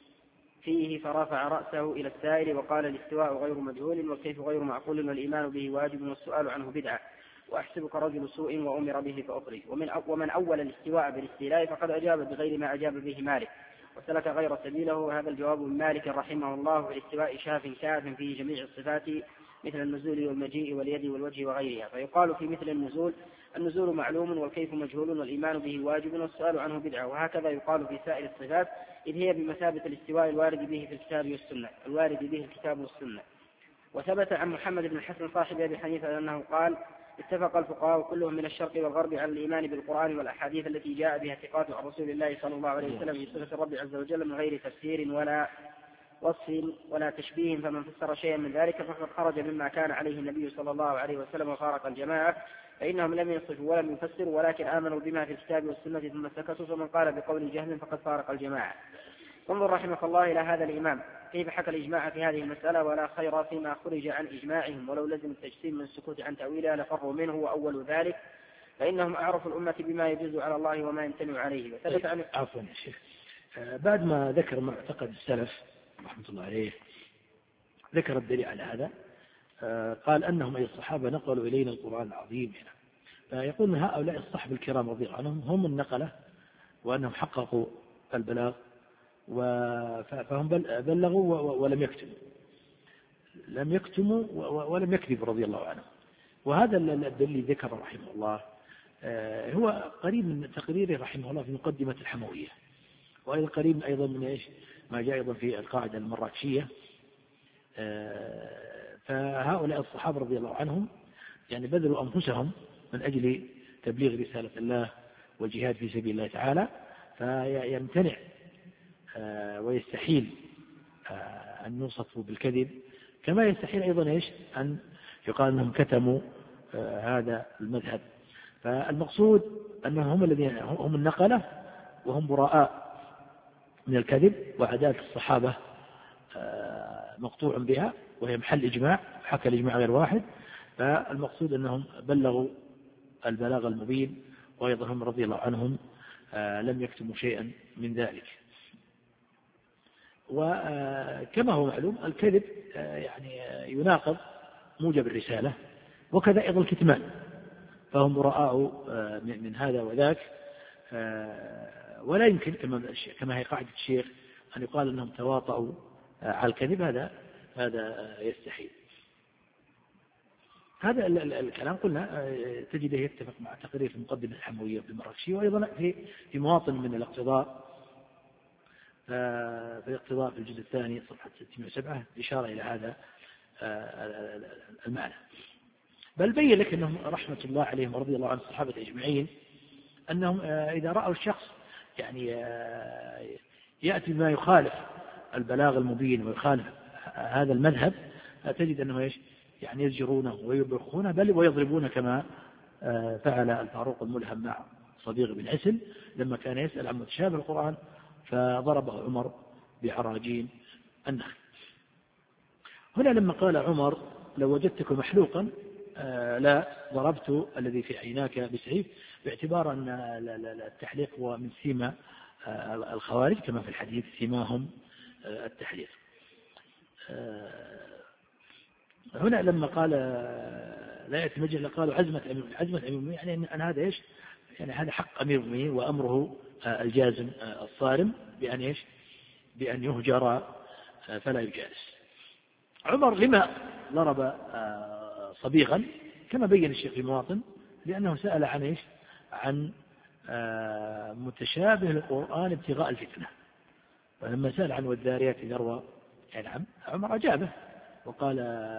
فيه فرفع رأسه إلى السائل وقال الاستواء غير مجهول والكيف غير معقول والإيمان به واجب والسؤال عنه بدعة، وأحسبك رجل سوء وأمر به فأخرج. ومن, ومن أول الاستواء بالاستيلاء فقد أجاب بغير ما أجاب به مالك وسلك غير سبيله، وهذا الجواب من مالك رحمه الله. في الاستواء شاف كاف فيه جميع الصفات مثل النزول والمجيء واليد والوجه وغيرها، فيقال في مثل النزول النزول معلوم والكيف مجهول والإيمان به واجب والسؤال عنه بدعة، وهكذا يقال في سائر الصفات إذ هي بمثابة الاستواء الوارد به في الكتاب والسنة الوارد به الكتاب والسنة. وثبت عن محمد بن الحسن صاحب أبي حنيفة أنه قال اتفق الفقهاء كلهم من الشرق والغرب على الإيمان بالقرآن والأحاديث التي جاء بها ثقات عن رسول الله صلى الله عليه وسلم في صفة الرب عز وجل من غير تفسير ولا وصف ولا تشبيه، فمن فسر شيئا من ذلك فقد خرج مما كان عليه النبي صلى الله عليه وسلم وفارق الجماعة، فإنهم لم يصفوا ولم يفسروا ولكن آمنوا بما في الكتاب والسنة ثم سكتوا، فمن قال بقول جهل فقد فارق الجماعة. انظر رحمك الله إلى هذا الإمام كيف حكى الإجماع في هذه المسألة، ولا خير فيما خرج عن إجماعهم، ولو لزم التجسيم من السكوت عن تأويله لفروا منه وأول ذلك، فإنهم أعرف الأمة بما يجوز على الله وما يمتنع عليه. وثبت عن عفوا يا شيخ، بعد ما ذكر معتقد السلف رحمة الله عليه ذكر الدليل على هذا، قال أنهم أي الصحابة نقلوا إلينا القرآن العظيم هنا، فيقول من هؤلاء الصحب الكرام رضي الله عنهم هم النقلة وأنهم حققوا البلاغ فهم بلغوا ولم يكتموا لم يكتموا ولم يكذبوا رضي الله عنهم. وهذا الدليل ذكر رحمه الله هو قريب من تقريره رحمه الله في مقدمة الحموية، وأيضا قريب أيضا من إيش ما جاء أيضا في القاعدة المراكشية. فهؤلاء الصحابة رضي الله عنهم يعني بذلوا أنفسهم من أجل تبليغ رسالة الله والجهاد في سبيل الله تعالى، فيمتنع ويستحيل أن يوصفوا بالكذب، كما يستحيل أيضا إيش أن يقال أنهم كتموا هذا المذهب. فالمقصود أنهم هم الذين هم النقلة وهم براء من الكذب، وعدالة الصحابة مقطوع بها وهي محل إجماع، حكى الإجماع غير واحد. فالمقصود أنهم بلغوا البلاغ المبين، وأيضا هم رضي الله عنهم لم يكتموا شيئا من ذلك. وكما هو معلوم الكذب يعني يناقض موجب الرسالة، وكذا أيضا الكتمان، فهم براء من هذا وذاك، ولا يمكن كما هي قاعدة الشيخ أن يقال أنهم تواطؤوا على الكذب، هذا هذا يستحيل. هذا الكلام قلنا تجده يتفق مع تقرير في مقدمة الحموية في المراكشي، وأيضا في في مواطن من الاقتضاء في الاقتضاء في الجزء الثاني صفحة ستمائة وسبعة إشارة إلى هذا المعنى. بل بين لك أنهم رحمة الله عليهم ورضي الله عن الصحابة أجمعين أنهم إذا رأوا الشخص يعني يأتي بما يخالف البلاغ المبين ويخالف هذا المذهب تجد أنه إيش يعني يزجرونه ويبرخونه بل ويضربونه كما فعل الفاروق الملهم مع صديق بن عسل لما كان يسأل عن متشابه القرآن فضربه عمر بعراجين النخل. هنا لما قال عمر لو وجدتك محلوقا لا ضربت الذي في عيناك بسيف، باعتبار أن التحليق هو من سيما الخوارج كما في الحديث سيماهم التحليق. هنا لما قال لا يأتي مجلس قالوا عزمة أمير عزمة أمير يعني أن هذا إيش يعني هذا حق أمير المؤمنين وأمره الجازم الصارم بأن إيش بأن يهجر فلا يجالس. عمر لما ضرب صبيغا كما بين الشيخ في مواطن لأنه سأل عن إيش عن متشابه القرآن ابتغاء الفتنة، فلما سأل عن والذاريات ذروة نعم عمر أجابه وقال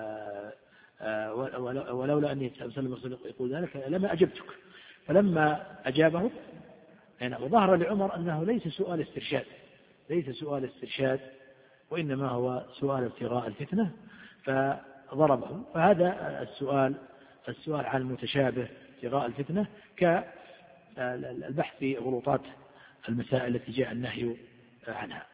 ولولا أني سلم يقول ذلك لما أجبتك، فلما أجابه يعني وظهر لعمر أنه ليس سؤال استرشاد ليس سؤال استرشاد وإنما هو سؤال ابتغاء الفتنة فضربه. فهذا السؤال السؤال عن المتشابه ابتغاء الفتنة كالبحث في غلطات المسائل التي جاء النهي عنها.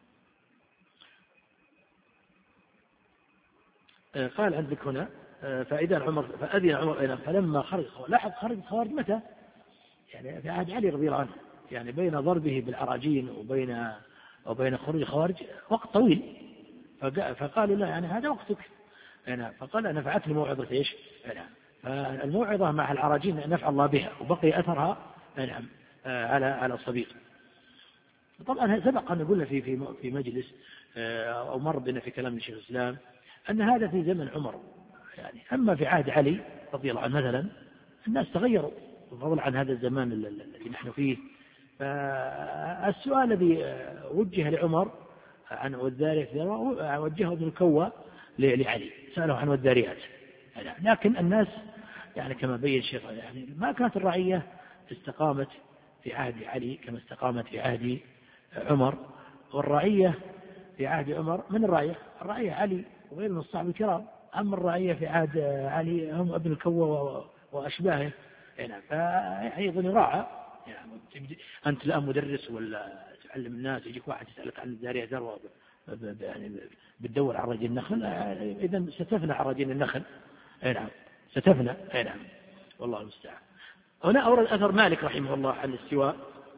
قال عندك هنا فإذا عمر فأذن عمر فلما خرج لاحظ خرج الخوارج متى يعني في عهد علي رضي الله عنه يعني بين ضربه بالعراجين وبين وبين خروج الخوارج وقت طويل، فقالوا لا يعني هذا وقتك يعني فقال نفعتني موعظة إيش يعني فالموعظة مع العراجين نفع الله بها وبقي أثرها نعم على على الصبيغ. طبعا سبق أن قلنا في في في مجلس أو مر بنا في كلام الشيخ الإسلام أن هذا في زمن عمر يعني، أما في عهد علي رضي الله عنه مثلا الناس تغيروا فضلا عن هذا الزمان الذي نحن فيه. فالسؤال الذي وجه لعمر عن والذاريات وجهه ابن الكوى لعلي سأله عن والذاريات، لكن الناس يعني كما بين الشيخ يعني ما كانت الرعية استقامت في عهد علي كما استقامت في عهد عمر، والرعية في عهد عمر من الرعية الرعية علي وغير من الصحابة الكرام، أما الرعية في عهد علي هم ابن الكوى وأشباهه يعني فأيضا يراعى يعني أنت الآن مدرس ولا تعلم الناس يجيك واحد يسألك عن الذارية ذروة يعني بتدور على رجل النخل إذا ستفنى على رجل النخل أي نعم ستفنى أي نعم والله المستعان. هنا أورد أثر مالك رحمه الله عن الاستواء.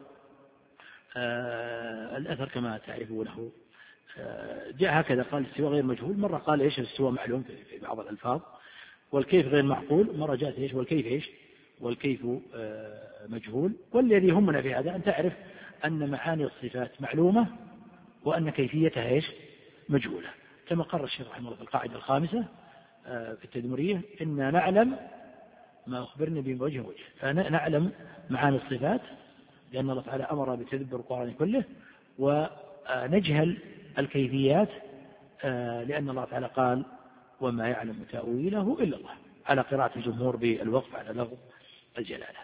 آه الأثر كما تعرفونه آه جاء هكذا قال الاستواء غير مجهول، مرة قال إيش الاستواء معلوم في بعض الألفاظ، والكيف غير معقول، مرة جاءت إيش والكيف إيش والكيف آه مجهول. والذي همنا في هذا أن تعرف أن معاني الصفات معلومة وأن كيفيتها إيش مجهولة، كما قرر الشيخ رحمه الله في القاعدة الخامسة آه في التدمرية إن نعلم ما أخبرنا به بوجه وجه، فنعلم معاني الصفات لأن الله تعالى أمر بتدبر القرآن كله، ونجهل الكيفيات لأن الله تعالى قال وما يعلم تأويله إلا الله، على قراءة الجمهور بالوقف على لفظ الجلالة.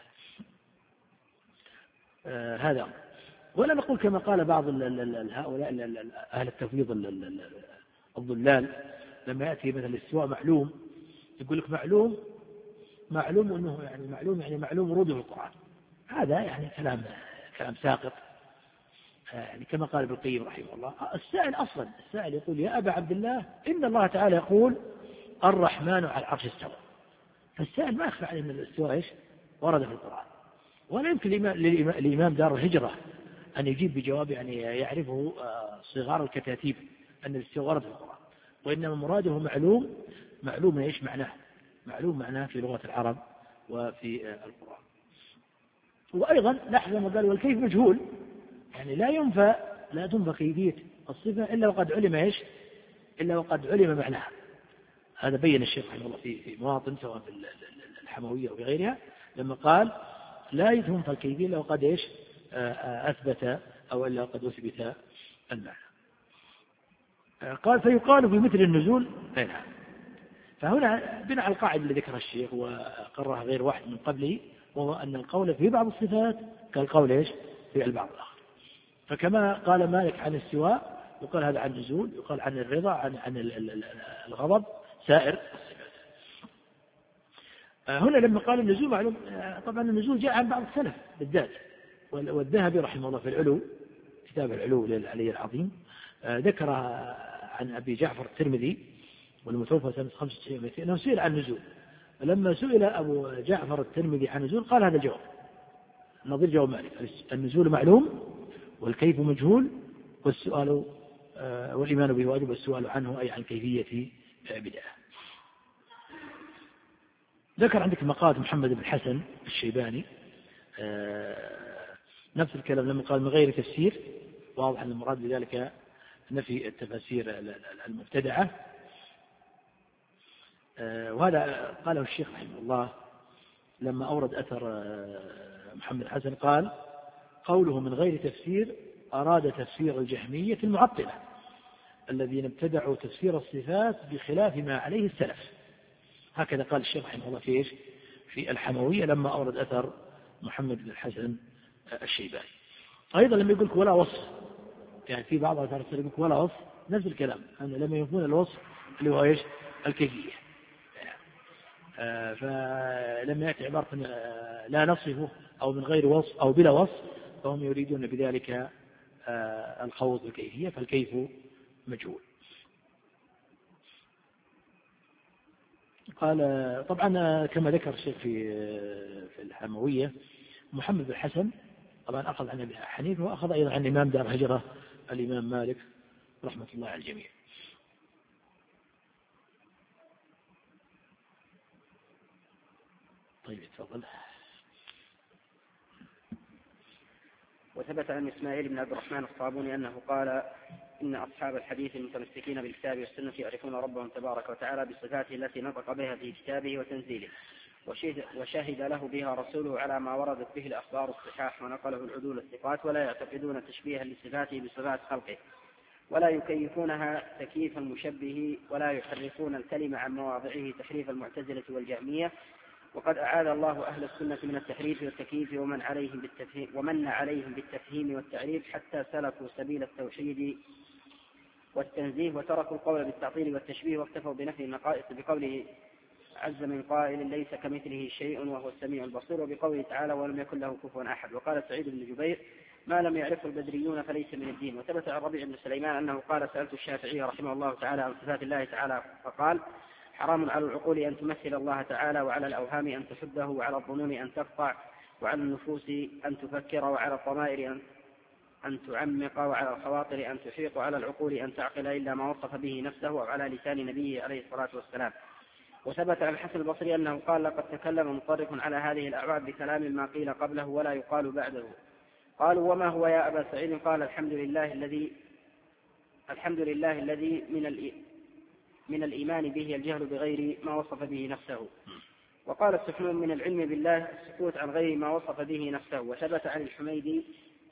هذا ولا نقول كما قال بعض هؤلاء أهل التفويض الضلال لما يأتي مثل الاستواء معلوم يقول لك معلوم معلوم أنه يعني معلوم يعني معلوم وروده في القرآن، هذا يعني كلام كلام ساقط يعني كما قال ابن القيم رحمه الله. السائل أصلا السائل يقول يا أبا عبد الله إن الله تعالى يقول الرحمن على العرش استوى، فالسائل ما يخفى عليه من الاستواء إيش ورد في القرآن، ولا يمكن للإمام دار الهجرة أن يجيب بجواب يعني يعرفه صغار الكتاتيب أن الاستواء ورد في القرآن، وإنما مراده معلوم معلوم إيش معناه معلوم معناه في لغة العرب وفي القرآن. وأيضا لاحظ ما قال والكيف مجهول، يعني لا ينفى لا تنفى كيفية الصفة إلا وقد علم إيش إلا وقد علم معناها. هذا بين الشيخ رحمه الله في مواطن سواء في الحموية وفي غيرها لما قال لا تنفى الكيفية إلا وقد إيش أثبت أو إلا وقد أثبت المعنى. قال فيقال في مثل النزول نعم. فهنا بناء على القاعدة اللي ذكرها الشيخ وقررها غير واحد من قبله، وهو أن القول في بعض الصفات كالقول إيش في البعض الآخر. فكما قال مالك عن السواء يقال هذا عن النزول، يقال عن الرضا، عن عن الغضب، سائر الصفات. هنا لما قال النزول معلوم طبعا النزول جاء عن بعض السلف بالذات، والذهبي رحمه الله في العلو كتاب العلو للعلي العظيم ذكر عن أبي جعفر الترمذي والمتوفى سنة خمسة وتسعين ومئتين أنه سئل عن النزول، فلما سئل أبو جعفر الترمذي عن النزول قال هذا الجواب نظير جواب مالك: النزول معلوم والكيف مجهول والسؤال والإيمان به واجب والسؤال عنه أي عن كيفية بدعة. ذكر عندك مقالة محمد بن حسن الشيباني نفس الكلام لما قال من غير تفسير، واضح أن المراد بذلك نفي التفاسير المبتدعة. وهذا قاله الشيخ رحمه الله لما أورد أثر محمد حسن، قال قوله من غير تفسير أراد تفسير الجهمية المعطلة الذين ابتدعوا تفسير الصفات بخلاف ما عليه السلف. هكذا قال الشيخ رحمه الله في إيش؟ في الحموية لما أورد أثر محمد بن الحسن الشيباني. أيضا لما يقولك ولا وصف، يعني في بعض الأثار يقولك ولا وصف، نفس الكلام أن لما يكون الوصف اللي هو إيش؟ الكيفية. فلما يأتي عبارة لا نصفه أو من غير وصف أو بلا وصف فهم يريدون بذلك الخوض بالكيفية، فالكيف مجهول. قال طبعا كما ذكر الشيخ في في الحموية محمد بن الحسن طبعا أخذ عن أبي حنيفة وأخذ أيضا عن إمام دار هجرة الإمام مالك رحمة الله على الجميع. طيب تفضل. وثبت عن إسماعيل بن عبد الرحمن الصابوني أنه قال إن أصحاب الحديث المتمسكين بالكتاب والسنة يعرفون ربهم تبارك وتعالى بصفاته التي نطق بها في كتابه وتنزيله، وشهد له بها رسوله على ما وردت به الأخبار الصحاح ونقله العدول الثقات، ولا يعتقدون تشبيها لصفاته بصفات خلقه، ولا يكيفونها تكييف المشبه، ولا يحرفون الكلمة عن مواضعه تحريف المعتزلة والجهمية. وقد أعاد الله أهل السنة من التحريف والتكييف ومن عليهم بالتفهيم ومن عليهم بالتفهيم والتعريف حتى سلكوا سبيل التوحيد والتنزيه وتركوا القول بالتعطيل والتشبيه واكتفوا بنفي النقائص بقوله عز من قائل ليس كمثله شيء وهو السميع البصير، وبقوله تعالى ولم يكن له كفوا أحد. وقال سعيد بن جبير ما لم يعرفه البدريون فليس من الدين. وثبت عن ربيع بن سليمان أنه قال سألت الشافعي رحمه الله تعالى عن صفات الله تعالى فقال حرام على العقول أن تمثل الله تعالى، وعلى الأوهام أن تحده، وعلى الظنون أن تقطع، وعلى النفوس أن تفكر، وعلى الضمائر أن, أن تعمق، وعلى الخواطر أن تحيط، وعلى العقول أن تعقل إلا ما وصف به نفسه، وعلى لسان نبيه عليه الصلاة والسلام. وثبت عن الحسن البصري أنه قال لقد تكلم مطرف على هذه الأعواب بكلام ما قيل قبله ولا يقال بعده. قالوا وما هو يا أبا سعيد؟ قال الحمد لله الذي الحمد لله الذي من الإيمان من الإيمان به الجهل بغير ما وصف به نفسه. وقال السحنون من العلم بالله السكوت عن غير ما وصف به نفسه. وثبت عن الحميدي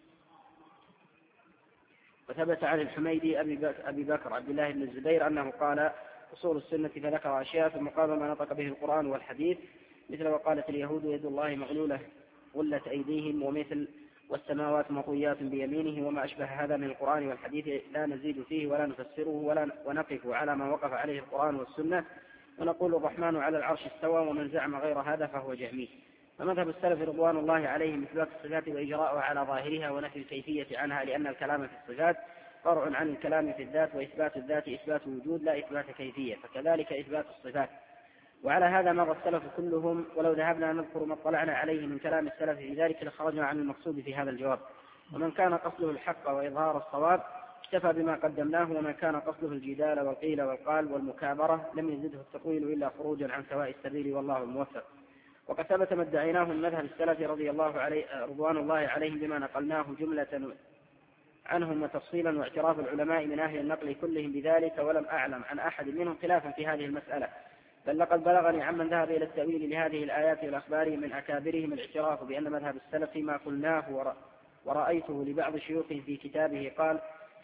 وثبت عن الحميدي أبي بكر عبد الله بن الزبير أنه قال أصول السنة فذكر أشياء ثم قال ما نطق به القرآن والحديث، مثل وقالت اليهود يد الله مغلولة غلت أيديهم، ومثل والسماوات مطويات بيمينه، وما أشبه هذا من القرآن والحديث لا نزيد فيه ولا نفسره ولا ونقف على ما وقف عليه القرآن والسنة، ونقول الرحمن على العرش استوى، ومن زعم غير هذا فهو جهمي. فمذهب السلف رضوان الله عليهم إثبات الصفات وإجراءها على ظاهرها ونفي الكيفية عنها، لأن الكلام في الصفات فرع عن الكلام في الذات، وإثبات الذات إثبات وجود لا إثبات كيفية، فكذلك إثبات الصفات. وعلى هذا مر السلف كلهم، ولو ذهبنا نذكر ما اطلعنا عليه من كلام السلف في ذلك لخرجنا عن المقصود في هذا الجواب. ومن كان قصده الحق وإظهار الصواب اكتفى بما قدمناه، ومن كان قصده الجدال والقيل والقال والمكابرة لم يزده التطويل إلا خروجا عن سواء السبيل، والله الموفق. وقد ثبت ما ادعيناه من مذهب السلف رضي الله عليه رضوان الله عليهم بما نقلناه جملة عنهم وتفصيلا، واعتراف العلماء من أهل النقل كلهم بذلك، ولم أعلم عن أحد منهم خلافا في هذه المسألة، بل لقد بلغني عمن ذهب إلى التأويل لهذه الآيات والأخبار من أكابرهم الاعتراف بأن مذهب السلف ما قلناه ورأيته لبعض شيوخه في كتابه قال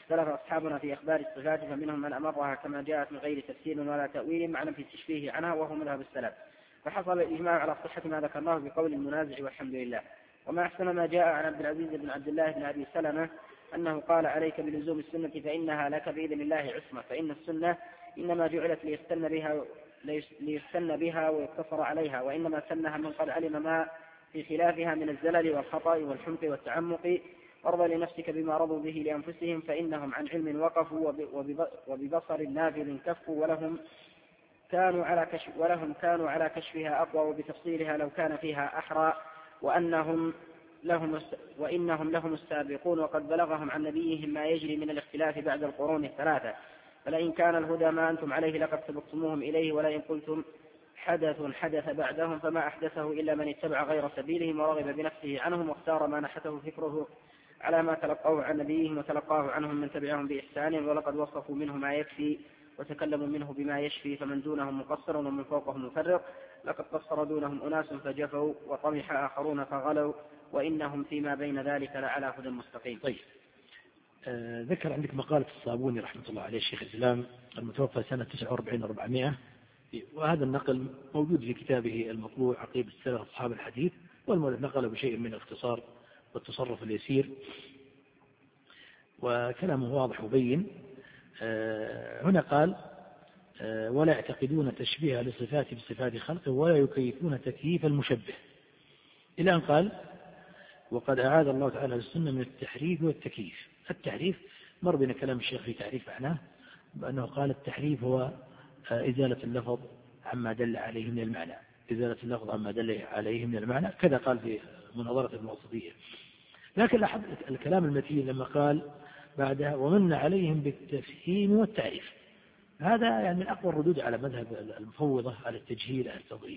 اختلف أصحابنا في إخبار الصفات فمنهم من أمرها كما جاءت من غير تفسير ولا تأويل مع نفي التشبيه عنها وهو مذهب السلف. فحصل الإجماع على صحة ما ذكرناه بقول المنازع والحمد لله. وما أحسن ما جاء عن عبد العزيز بن عبد الله بن أبي سلمة أنه قال عليك بلزوم السنة فإنها لك بإذن الله عصمة، فإن السنة إنما جعلت ليستن بها, ليستن بها ويقتصر عليها، وإنما سنها من قد علم ما في خلافها من الزلل والخطأ والحمق والتعمق. وارض لنفسك بما رضوا به لأنفسهم فإنهم عن علم وقفوا وببصر نافذ كفوا ولهم كانوا على كشف ولهم كانوا على كشفها أقوى وبتفصيلها لو كان فيها أحرى، وأنهم لهم وإنهم لهم السابقون وقد بلغهم عن نبيهم ما يجري من الاختلاف بعد القرون الثلاثة. فلئن كان الهدى ما أنتم عليه لقد سبقتموهم إليه، ولئن قلتم حدث حدث بعدهم فما أحدثه إلا من اتبع غير سبيلهم ورغب بنفسه عنهم واختار ما نحته فكره على ما تلقوه عن نبيهم وتلقاه عنهم من تبعهم بإحسان. ولقد وصفوا منه ما يكفي وتكلموا منه بما يشفي، فمن دونهم مقصر ومن فوقهم مفرق. لقد قصر دونهم أناس فجفوا وطمح آخرون فغلوا، وإنهم فيما بين ذلك لعلى هدى مستقيم. طيب، آه ذكر عندك مقالة الصابوني رحمة الله عليه الشيخ الإسلام المتوفى سنة تسعة وأربعين وأربعمائة، وهذا النقل موجود في كتابه المطبوع عقيدة السلف أصحاب الحديث، والمؤلف نقله بشيء من الاختصار والتصرف اليسير، وكلامه واضح وبين. آه هنا قال آه ولا يعتقدون تشبيه لصفات بصفات خلقه ولا يكيفون تكييف المشبه، إلى أن قال وقد أعاد الله تعالى السنة من التحريف والتكييف. التحريف مر بنا كلام الشيخ في تعريف معناه بأنه قال التحريف هو إزالة اللفظ عما دل عليه من المعنى، إزالة اللفظ عما دل عليه من المعنى، كذا قال في مناظرة الواسطية. لكن لاحظ الكلام المتين لما قال بعدها ومن عليهم بالتفهيم والتعريف، هذا يعني من أقوى الردود على مذهب المفوضة على التجهيل على التضليل.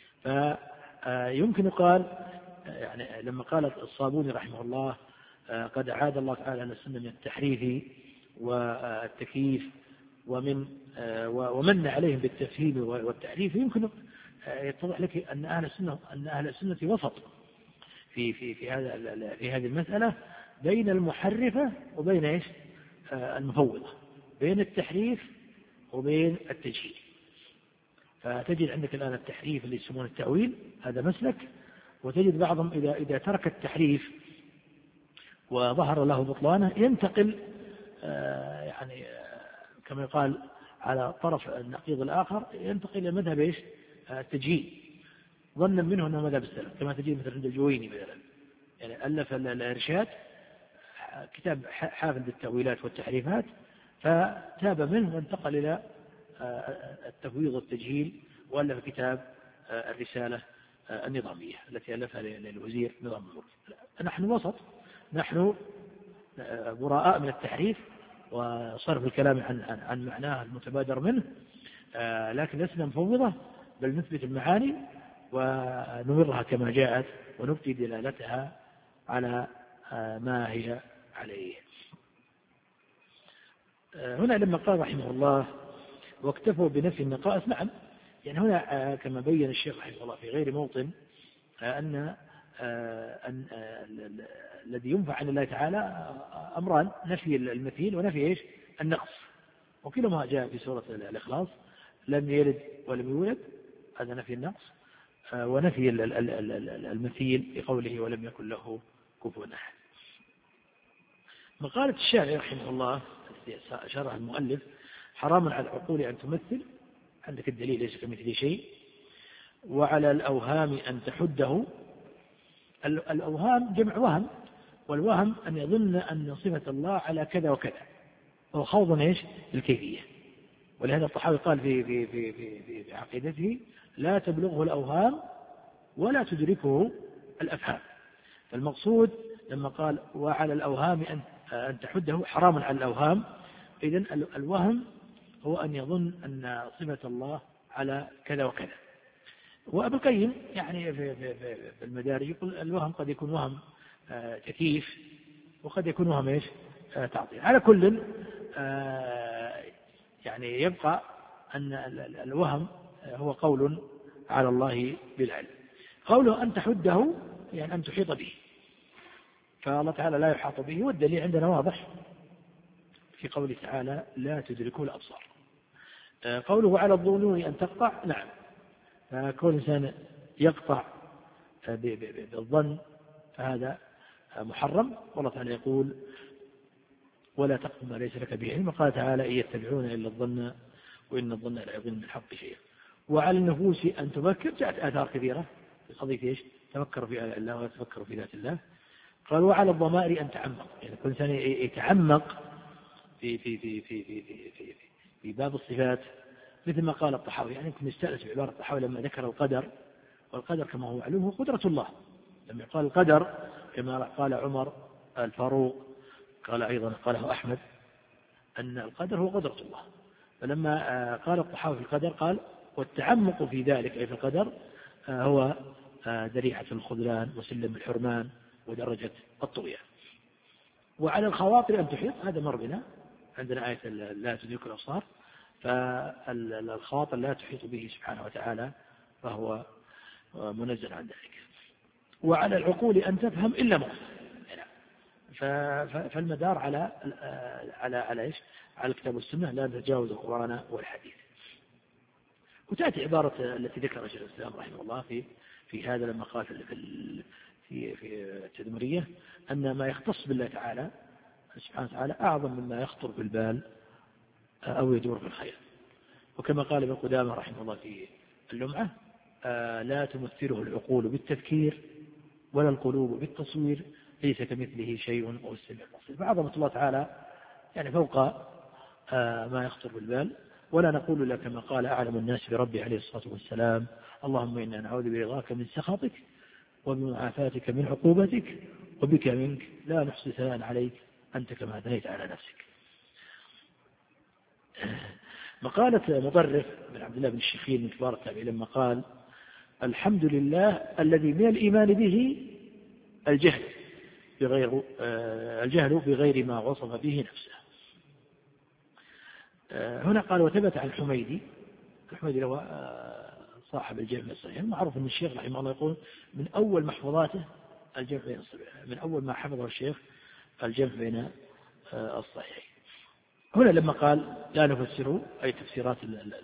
فيمكن قال يعني لما قال الصابوني رحمه الله قد أعاد الله تعالى أن السنة من التحريف والتكييف ومن ومن عليهم بالتفهيم والتعريف، يمكن يتضح لك أن أهل السنة أن أهل السنة وسط في في في هذا في هذه المسألة بين المحرفة وبين ايش المفوضة، بين التحريف وبين التجهيل. فتجد عندك الآن التحريف اللي يسمونه التأويل هذا مسلك، وتجد بعضهم إذا إذا ترك التحريف وظهر له بطلانه ينتقل يعني كما يقال على طرف النقيض الآخر، ينتقل إلى مذهب ايش التجهيل ظنا منه أنه مذهب السلف، كما تجد مثل عند الجويني مثلا يعني ألف الإرشاد كتاب حافظ التأويلات والتحريفات، فتاب منه وانتقل إلى التفويض والتجهيل، وألف كتاب الرسالة النظامية التي ألفها للوزير نظام الملك. نحن وسط، نحن براء من التحريف وصرف الكلام عن عن, عن معناه المتبادر منه، لكن لسنا مفوضة، بل نثبت المعاني ونمرها كما جاءت ونبقي دلالتها على ما هي عليه. هنا لما قال رحمه الله واكتفوا بنفي النقائص، نعم يعني هنا كما بين الشيخ رحمه الله في غير موطن أن أن الذي ينفع عن الله تعالى أمران، نفي المثيل ونفي إيش النقص، وكلما جاء في سورة الإخلاص لم يلد ولم يولد، هذا نفي النقص، ونفي المثيل بقوله ولم يكن له كفوا أحد. مقالة الشاعر رحمه الله شرح المؤلف حرام على العقول أن تمثل، عندك الدليل ليس كمثل شيء، وعلى الأوهام أن تحده. الأوهام جمع وهم، والوهم أن يظن أن صفة الله على كذا وكذا، هو خوض إيش الكيفية. ولهذا الطحاوي قال في في في في, في عقيدته لا تبلغه الأوهام ولا تدركه الأفهام. فالمقصود لما قال وعلى الأوهام أن أن تحده حرام على الأوهام، إذن الوهم هو أن يظن أن صفة الله على كذا وكذا. وابن القيم يعني في, في, في المدارج يقول الوهم قد يكون وهم تكييف وقد يكون وهم ايش تعطيل. على كل يعني يبقى أن الوهم هو قول على الله بالعلم. قوله أن تحده يعني أن تحيط به، فالله تعالى لا يحاط به، والدليل عندنا واضح في قوله تعالى لا تدركوا الأبصار. قوله على الظنون أن تقطع، نعم، فكون الإنسان يقطع بالظن فهذا محرم. والله تعالى يقول ولا تقف ما ليس لك به علم، قال تعالى إن يتبعون إلا الظن وإن الظن لا يظن من الحق شيئا. وعلى النفوس أن تفكر، جاءت آثار كثيرة في قضية إيش؟ تفكر في آلاء الله وتفكر في ذات الله. قال وعلى الضمائر أن تعمق، يعني كل إنسان يتعمق في في في في في في في, في باب الصفات، مثل ما قال الطحاوي. يعني يمكن نستأنس بعبارة الطحاوي لما ذكر القدر، والقدر كما هو معلوم هو قدرة الله. لما قال القدر كما قال عمر الفاروق، قال أيضا قاله أحمد أن القدر هو قدرة الله. فلما قال الطحاوي في القدر قال والتعمق في ذلك أي في القدر هو ذريعة الخذلان وسلم الحرمان ودرجة الطغيان. وعلى الخواطر أن تحيط، هذا مر بنا عندنا آية لا تدرك الأبصار، فالخواطر لا تحيط به سبحانه وتعالى فهو منزل عن ذلك. وعلى العقول أن تفهم إلا ما فالمدار على على على ايش؟ على الكتاب والسنة، لا نتجاوز القرآن والحديث. وتأتي عبارة التي ذكرها شيخ الإسلام رحمه الله في في هذا لما قال في في في التدمرية أن ما يختص بالله تعالى سبحانه وتعالى أعظم مما يخطر بالبال أو يدور في الخيال. وكما قال ابن قدامة رحمه الله في اللمعة لا تمثله العقول بالتفكير ولا القلوب بالتصوير، ليس كمثله شيء وهو السميع البصير. فعظمة الله تعالى يعني فوق ما يخطر بالبال. ولا نقول لك كما قال أعلم الناس بربي عليه الصلاة والسلام اللهم إنا نعوذ برضاك من سخطك وبمعافاتك من عقوبتك وبك منك لا نحصي ثناء عليك أنت كما أثنيت على نفسك. مقالة مطرف بن عبد الله بن الشخير من كبار التابعين لما قال الحمد لله الذي من الإيمان به الجهل بغير الجهل بغير ما وصف به نفسه. هنا قال وثبت عن الحميدي، الحميدي هو صاحب الجمع الصحيح، معروف أن الشيخ رحمه الله يقول من أول محفوظاته الجمع بين الصحيح، من أول ما حفظه الشيخ الجمع بين الصحيح. هنا لما قال لا نفسره أي تفسيرات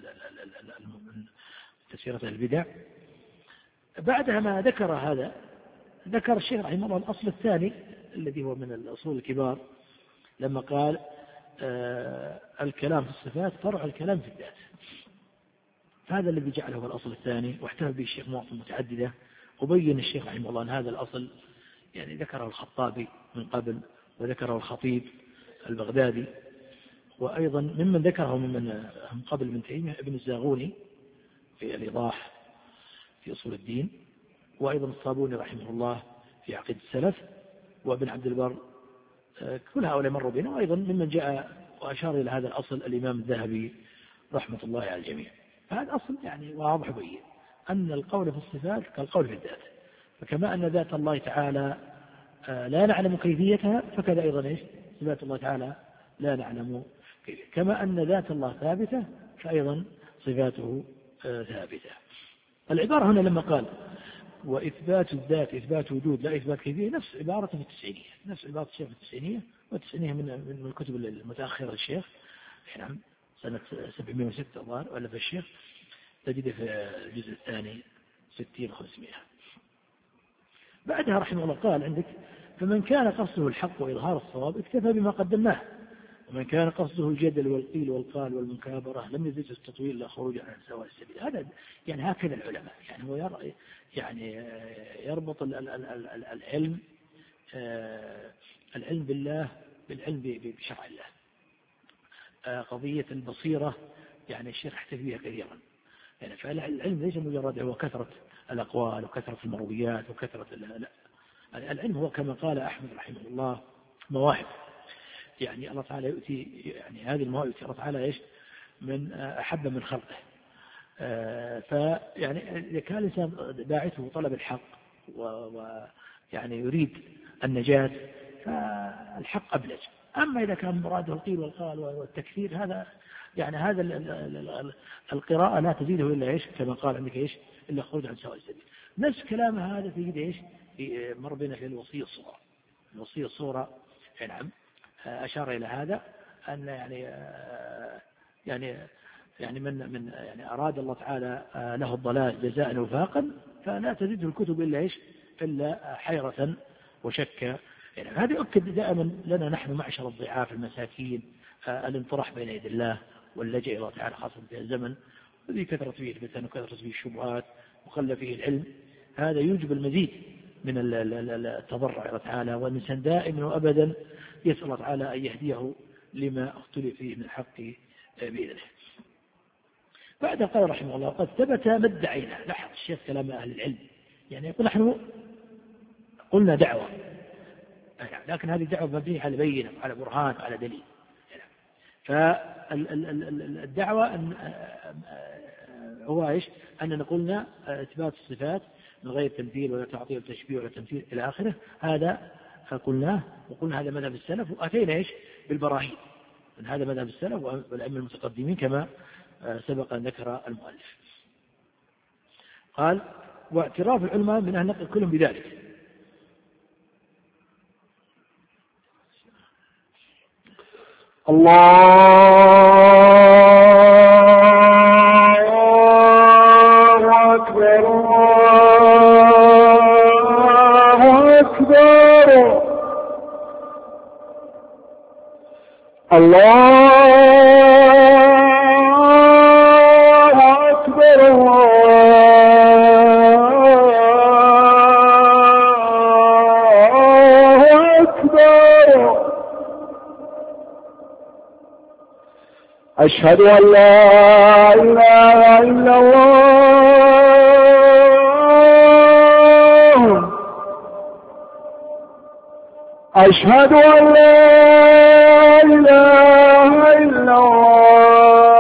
تفسيرات البدع، بعدها ما ذكر هذا ذكر الشيخ رحمه الله الأصل الثاني الذي هو من الأصول الكبار لما قال آه الكلام في الصفات فرع الكلام في الذات. هذا الذي جعله هو الأصل الثاني، واحتفل به الشيخ مواطن متعددة. وبين الشيخ رحمه الله أن هذا الأصل يعني ذكره الخطابي من قبل، وذكره الخطيب البغدادي، وأيضا ممن ذكره ممن من قبل من تيمية ابن الزاغوني في الإيضاح في أصول الدين، وأيضا الصابوني رحمه الله في عقيدة السلف، وابن عبد البر. كل هؤلاء مروا بنا. وأيضا ممن جاء وأشار إلى هذا الأصل الإمام الذهبي رحمة الله على الجميع. فهذا أصل يعني واضح بين أن القول في الصفات كالقول في الذات. فكما أن ذات الله تعالى لا نعلم كيفيتها فكذا أيضا إيش صفات الله تعالى لا نعلم كيفيتها. كما أن ذات الله ثابتة فأيضا صفاته ثابتة. العبارة هنا لما قال وإثبات الذات إثبات وجود لا إثبات كيفية نفس عبارة في التسعينية، نفس عبارة الشيخ في التسعينية. والتسعينية من من الكتب المتأخرة للشيخ، نعم سنة سبعمائة وستة الظاهر وألف الشيخ، تجد في الجزء الثاني ستين خمسمائة. بعدها رحمه الله قال عندك فمن كان قصده الحق وإظهار الصواب اكتفى بما قدمناه، ومن كان قصده الجدل والقيل والقال والمكابرة لم يزد التطويل إلا خروج عن سواء السبيل. هذا يعني هكذا العلماء، يعني هو يرى يعني يربط العلم العلم بالله بالعلم بشرع الله. قضية البصيرة يعني الشيخ احتفى بها كثيرا، يعني فالعلم ليس مجرد هو كثرة الأقوال وكثرة المرويات وكثرة لا، العلم هو كما قال أحمد رحمه الله مواهب. يعني الله تعالى يؤتي يعني هذه المواهب الله تعالى ايش من أحب من خلقه. فيعني إذا كان الإنسان باعثه طلب الحق ويعني يريد النجاة فالحق أبلج. أما إذا كان مراده القيل والقال والتكفير هذا يعني هذا القراءة لا تزيده إلا إيش كما قال عندك إيش إلا خروج عن سواء السبيل. نفس كلام هذا تجد إيش في مر بنا في الوصية الصغرى. الوصية الصغرى نعم أشار إلى هذا أن يعني يعني يعني من من يعني أراد الله تعالى له الضلال جزاء وفاقا فلا تزيده الكتب إلا إيش إلا حيرة وشك. يعني هذا يؤكد دائما لنا نحن معشر الضعاف المساكين الانطراح بين يدي الله واللجأ إلى الله تعالى خاصة في الزمن الذي كثرت فيه الفتن وكثرت فيه الشبهات وقل فيه العلم. هذا يوجب المزيد من التضرع إلى الله تعالى، والإنسان دائما وأبدا يسأل الله تعالى أن يهديه لما اختلف فيه من الحق بإذنه. بعد قال رحمه الله قد ثبت ما ادعينا. لاحظ الشيخ كلام أهل العلم، يعني يقول نحن قلنا دعوة لكن هذه الدعوة مبنية على بينة على برهان على دليل. فالدعوة أن هو إيش أننا قلنا إثبات الصفات من غير تمثيل ولا تعطيل ولا تشبيه ولا تمثيل إلى آخره. هذا قلناه وقلنا هذا مذهب السلف، وأتينا إيش بالبراهين من هذا مذهب السلف والأئمة المتقدمين كما سبق أن ذكر المؤلف. قال واعتراف العلماء من أهل نقل كلهم بذلك. الله أكبر الله أكبر الله أكبر الله أكبر. أشهد أن لا إله إلا الله أشهد أن لا إله إلا الله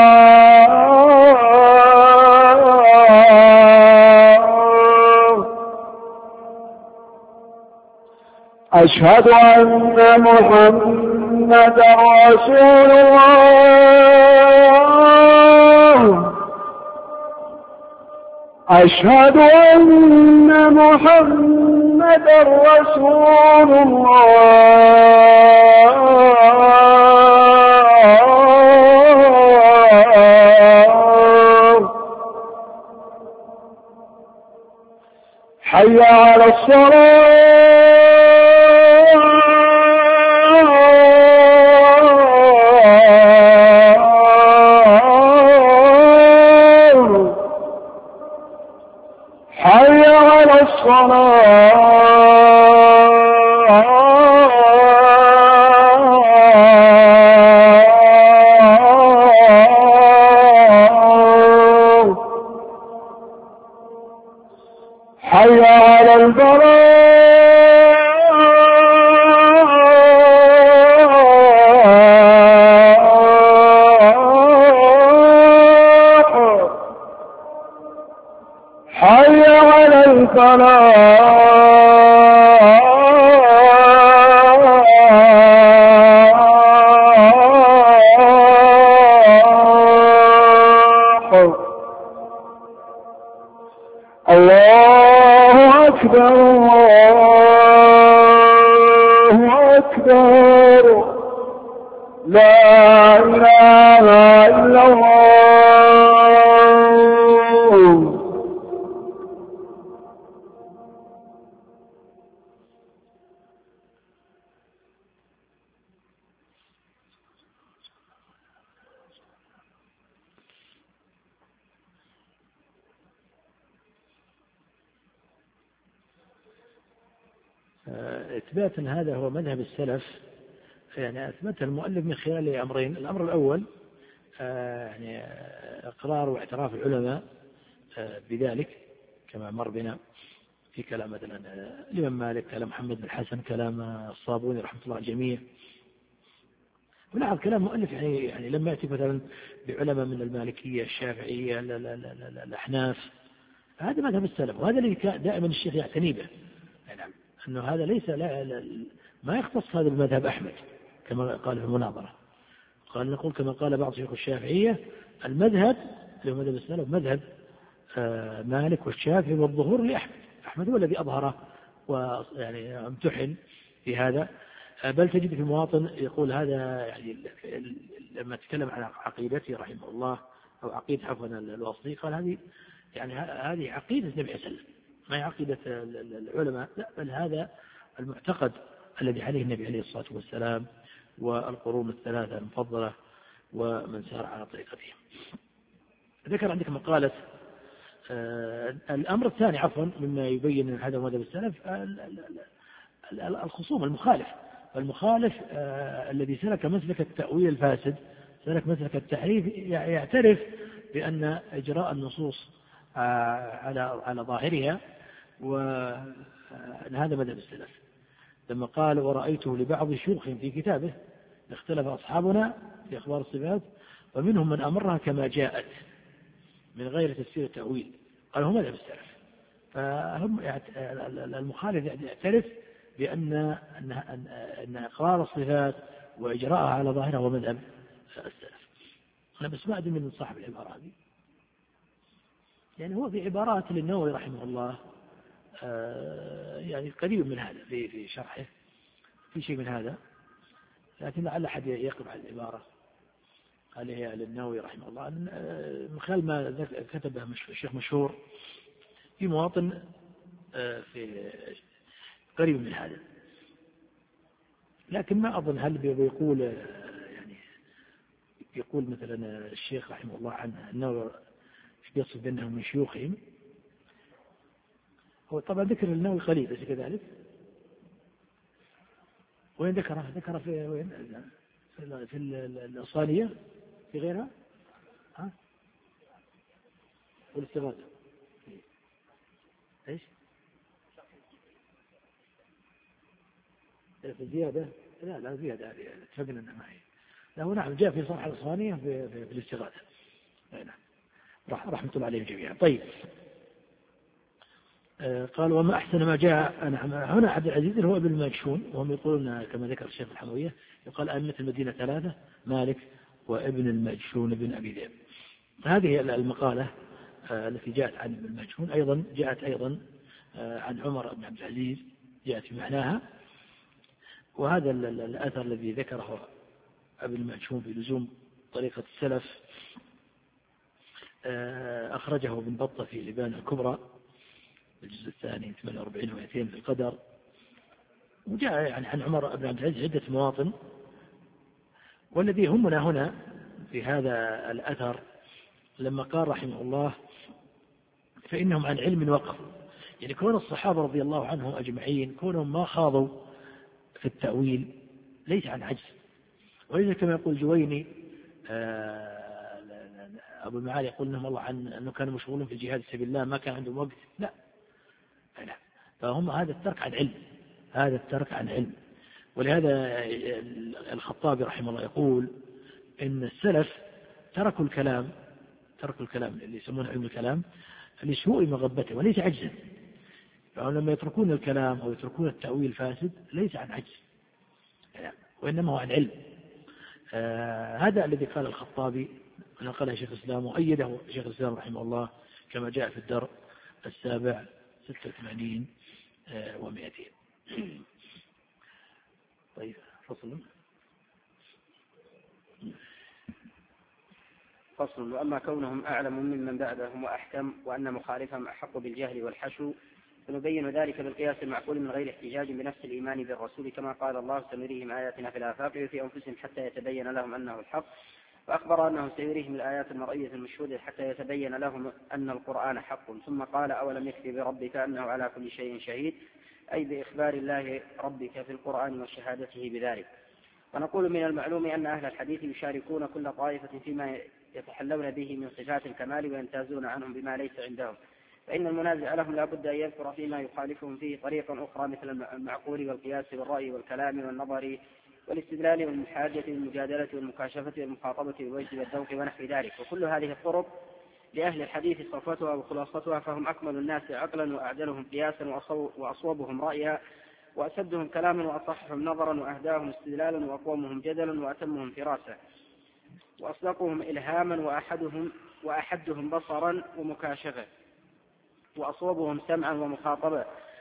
أشهد أن محمدا رسول الله أشهد أن محمدا رسول الله. حي على الصلاة حي على الصلاة حي على الفلاح حي على الفلاح الله أكبر الله أكبر لا إله إلا الله. إثبات هذا هو مذهب السلف، يعني أثبت المؤلف من خلال أمرين. الأمر الأول يعني إقرار واعتراف العلماء بذلك كما مر بنا في كلام مثلا الإمام مالك، كلام محمد بن الحسن، كلام الصابوني رحمة الله الجميع. ولاحظ كلام المؤلف يعني يعني لما يأتي مثلا بعلماء من المالكية الشافعية الأحناف، هذا مذهب السلف، وهذا اللي دائما الشيخ يعتني به. نعم أنه هذا ليس لا لا ما يختص هذا بمذهب أحمد كما قال في المناظرة. قال نقول كما قال بعض شيوخ الشافعية المذهب اللي هو مذهب السلف مذهب مالك والشافعي والظهور لأحمد. أحمد هو الذي أظهره ويعني امتحن في هذا. بل تجد في مواطن يقول هذا يعني لما تكلم عن عقيدته رحمه الله أو عقيدة عفوا الواسطي قال هذه يعني هذه عقيدة النبي صلى الله عليه وسلم ما هي عقيدة العلماء، لا بل هذا المعتقد الذي عليه النبي عليه الصلاة والسلام والقرون الثلاثة المفضلة ومن سار على طريقتهم. ذكر عندك مقالة آه الأمر الثاني عفوا مما يبين أن هذا مذهب السلف الخصوم المخالف المخالف آه الذي سلك مسلك التأويل الفاسد سلك مسلك التحريف يعترف بأن إجراء النصوص آه على على ظاهرها وأن هذا مذهب السلف. لما قال ورأيته لبعض شيوخ في كتابه اختلف أصحابنا في أخبار الصفات ومنهم من أمرها كما جاءت من غير تفسير التأويل قال هم مذهب السلف. فهم المخالف يعترف بأن أن إقرار الصفات وإجراءها على ظاهرها هو مذهب السلف. أنا بس ما أدري من صاحب العبارة هذه يعني هو في عبارات للنووي رحمه الله يعني قريب من هذا في في شرحه في شيء من هذا، لكن لعل أحد يقرب على العبارة قال هي للنووي رحمه الله من خلال ما كتبه الشيخ مشهور في مواطن في قريب من هذا، لكن ما أظن هل بيقول يعني يقول مثلا الشيخ رحمه الله عن النووي يصف بأنه من شيوخهم. هو طبعا ذكر النووي قليل ليس كذلك. وين ذكره؟ ذكره في وين؟ في الأصالية في غيرها؟ ها؟ والاستغاثة ايش؟ في الزيادة؟ لا لا زيادة اتفقنا انها معي. لا هو نعم جاء في صحيح الأصالية في, في, في الاستغاثة. نعم رحمة الله عليهم جميعا. طيب آه قال وما أحسن ما جاء هنا عبد العزيز هو ابن الماجشون وهم يقولون كما ذكر الشيخ الحموية يقال أئمة المدينة ثلاثة مالك وابن الماجشون بن أبي ذئب. هذه المقالة آه التي جاءت عن ابن الماجشون أيضا جاءت أيضا آه عن عمر بن عبد العزيز جاءت في معناها. وهذا الأثر الذي ذكره ابن الماجشون في لزوم طريقة السلف آه أخرجه ابن بطة في لبان الكبرى الجزء الثاني ثمانية وأربعين ومئتين في القدر. وجاء يعني عن عمر بن عبد العزيز عدة مواطن. والذي يهمنا هنا في هذا الأثر لما قال رحمه الله فإنهم عن علم وقفوا يعني كون الصحابة رضي الله عنهم أجمعين كونهم ما خاضوا في التأويل ليس عن عجز وليس كما يقول جويني أبو المعالي يقول لهم الله عن أنه كانوا مشغولون في الجهاد في سبيل الله ما كان عندهم وقت. لا لا فهم هذا الترك عن علم هذا الترك عن علم. ولهذا الخطابي رحمه الله يقول إن السلف تركوا الكلام تركوا الكلام اللي يسمونه علم الكلام لسوء مغبته وليس عجزا. فهم لما يتركون الكلام أو يتركون التأويل فاسد ليس عن عجز وإنما هو عن علم. آه هذا الذي قال الخطابي ونقله شيخ الإسلام وأيده شيخ الإسلام رحمه الله كما جاء في الدر السابع ستة وثمانين آه ومئتين. طيب فصل فصل وأما كونهم أعلم ممن بعدهم وأحكم وأن مخالفهم أحق بالجهل والحشو فنبين ذلك بالقياس المعقول من غير احتجاج بنفس الإيمان بالرسول كما قال الله سنريهم آياتنا في الآفاق وفي أنفسهم حتى يتبين لهم أنه الحق. فأخبر أنه سيريهم الآيات المرئية المشهودة حتى يتبين لهم أن القرآن حق. ثم قال أولم يكفي بربك أنه على كل شيء شهيد أي بإخبار الله ربك في القرآن وشهادته بذلك. ونقول من المعلوم أن أهل الحديث يشاركون كل طائفة فيما يتحلون به من صفات الكمال ويمتازون عنهم بما ليس عندهم. فإن المنازع لهم لا بد أن يذكر فيما يخالفهم فيه طريقا أخرى مثل المعقول والقياس والرأي والكلام والنظر والاستدلال والمحاجة والمجادلة والمكاشفة والمخاطبة والوجد والذوق ونحو ذلك. وكل هذه الطرق لأهل الحديث صفوتها وخلاصتها فهم أكمل الناس عقلا وأعدلهم قياسا وأصوبهم رأيا وأسدهم كلاما وأصحهم نظرا وأهداهم استدلالا وأقومهم جدلا وأتمهم فراسة وأصدقهم إلهاما وأحدهم وأحدهم بصرا ومكاشفة وأصوبهم سمعا ومخاطبة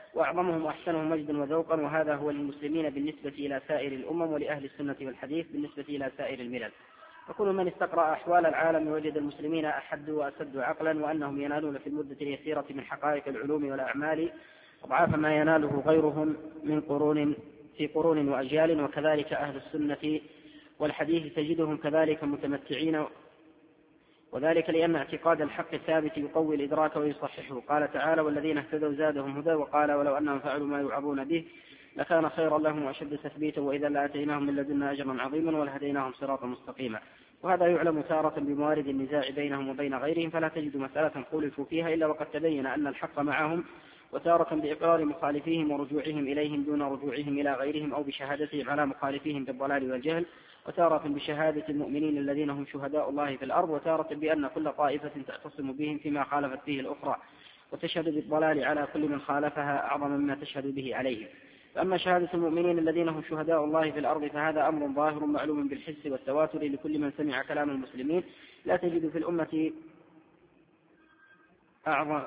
وأعظمهم وأحسنهم مجدا وذوقا، وهذا هو للمسلمين بالنسبة إلى سائر الأمم، ولأهل السنة والحديث بالنسبة إلى سائر الملل. وكل من استقرأ أحوال العالم وجد المسلمين أحد وأسد عقلا، وأنهم ينالون في المدة اليسيرة من حقائق العلوم والأعمال أضعاف ما يناله غيرهم من قرون في قرون وأجيال. وكذلك أهل السنة والحديث تجدهم كذلك متمتعين، وذلك لأن اعتقاد الحق الثابت يقوي الإدراك ويصححه. قال تعالى: والذين اهتدوا زادهم هدى. وقال: ولو أنهم فعلوا ما يوعظون به لكان خيرا لهم وأشد تثبيتا، وإذا لآتيناهم من لدنا أجرا عظيما ولهديناهم صراطا مستقيما. وهذا يعلم تارة بموارد النزاع بينهم وبين غيرهم، فلا تجد مسألة خولفوا فيها إلا وقد تبين أن الحق معهم، وتارة بإقرار مخالفيهم ورجوعهم إليهم دون رجوعهم إلى غيرهم أو بشهادتهم على مخالفيهم بالضلال والجهل، وتارة بشهادة المؤمنين الذين هم شهداء الله في الأرض، وتارة بأن كل طائفة تعتصم بهم فيما خالفت فيه الأخرى وتشهد بالضلال على كل من خالفها أعظم مما تشهد به عليهم. فأما شهادة المؤمنين الذين هم شهداء الله في الأرض فهذا أمر ظاهر معلوم بالحس والتواتر لكل من سمع كلام المسلمين. لا تجد في الأمة أعظم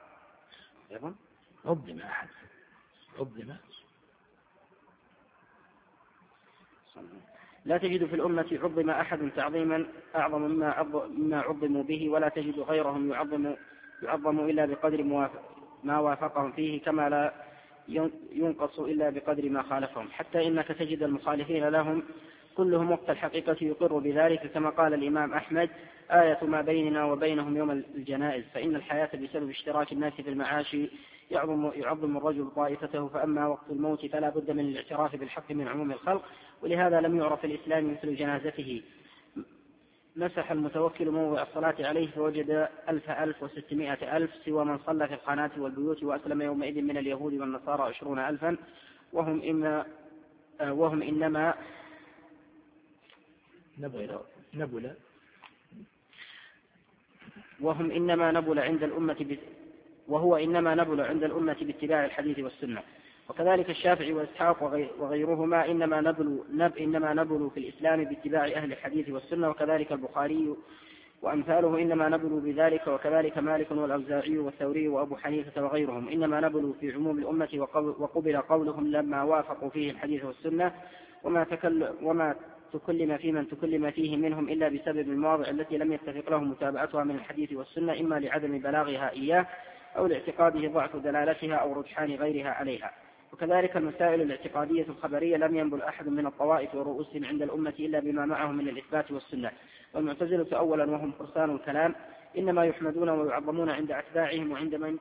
عظم أحد عظم لا تجد في الأمة عظم أحد تعظيما أعظم مما عظموا به، ولا تجد غيرهم يعظم, يعظم إلا بقدر ما وافقهم فيه، كما لا ينقص إلا بقدر ما خالفهم، حتى إنك تجد المخالفين لهم كلهم وقت الحقيقة يقر بذلك، كما قال الإمام أحمد: آية ما بيننا وبينهم يوم الجنائز، فإن الحياة بسبب اشتراك الناس في المعاش يعظم, يعظم الرجل طائفته، فأما وقت الموت فلا بد من الاعتراف بالحق من عموم الخلق، ولهذا لم يعرف الإسلام مثل جنازته. مسح المتوكل موضع الصلاة عليه فوجد ألف ألف وستمائة ألف سوى من صلى في القناة والبيوت، وأسلم يومئذ من اليهود والنصارى عشرون ألفا، وهم, إما وهم إنما نبل نبل وهم إنما نبل عند الأمة وهو إنما نبل عند الأمة باتباع الحديث والسنة. وكذلك الشافعي وإسحاق وغيرهما إنما نبلوا نب إنما نبلوا في الإسلام باتباع أهل الحديث والسنة، وكذلك البخاري وأمثاله إنما نبلوا بذلك، وكذلك مالك والأوزاعي والثوري وأبو حنيفة وغيرهم إنما نبلوا في عموم الأمة، وقبل قولهم لما وافقوا فيه الحديث والسنة، وما تكلم وما تكلم في من تكلم فيه منهم إلا بسبب المواضع التي لم يتفق لهم متابعتها من الحديث والسنة، إما لعدم بلاغها إياه أو لاعتقاده ضعف دلالتها أو رجحان غيرها عليها. وكذلك المسائل الاعتقادية الخبرية لم ينبل أحد من الطوائف ورؤوسهم عند الأمة إلا بما معهم من الإثبات والسنة. والمعتزلة أولا وهم فرسان الكلام إنما يحمدون ويعظمون عند أتباعهم وعند من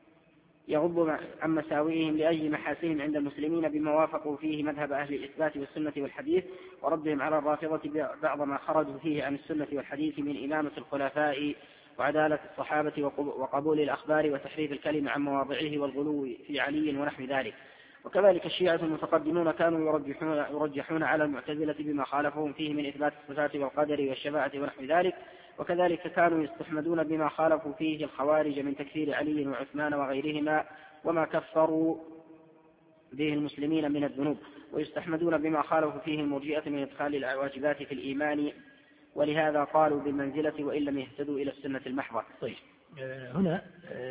يغض عن مساوئهم لأجل محاسنهم عند المسلمين بما وافقوا فيه مذهب أهل الإثبات والسنة والحديث، وردهم على الرافضة بعض ما خرجوا فيه عن السنة والحديث من إمامة الخلفاء وعدالة الصحابة وقبول الأخبار وتحريف الكلمة عن مواضعه والغلو في علي ونحو ذلك. وكذلك الشيعة المتقدمون كانوا يرجحون, يرجحون على المعتزلة بما خالفهم فيه من إثبات الصفات والقدر والشفاعة ونحو ذلك. وكذلك كانوا يستحمدون بما خالفوا فيه الخوارج من تكفير علي وعثمان وغيرهما وما كفروا به المسلمين من الذنوب، ويستحمدون بما خالفوا فيه المرجئة من إدخال الواجبات في الإيمان، ولهذا قالوا بالمنزلة وإن لم يهتدوا إلى السنة المحضة. طيب هنا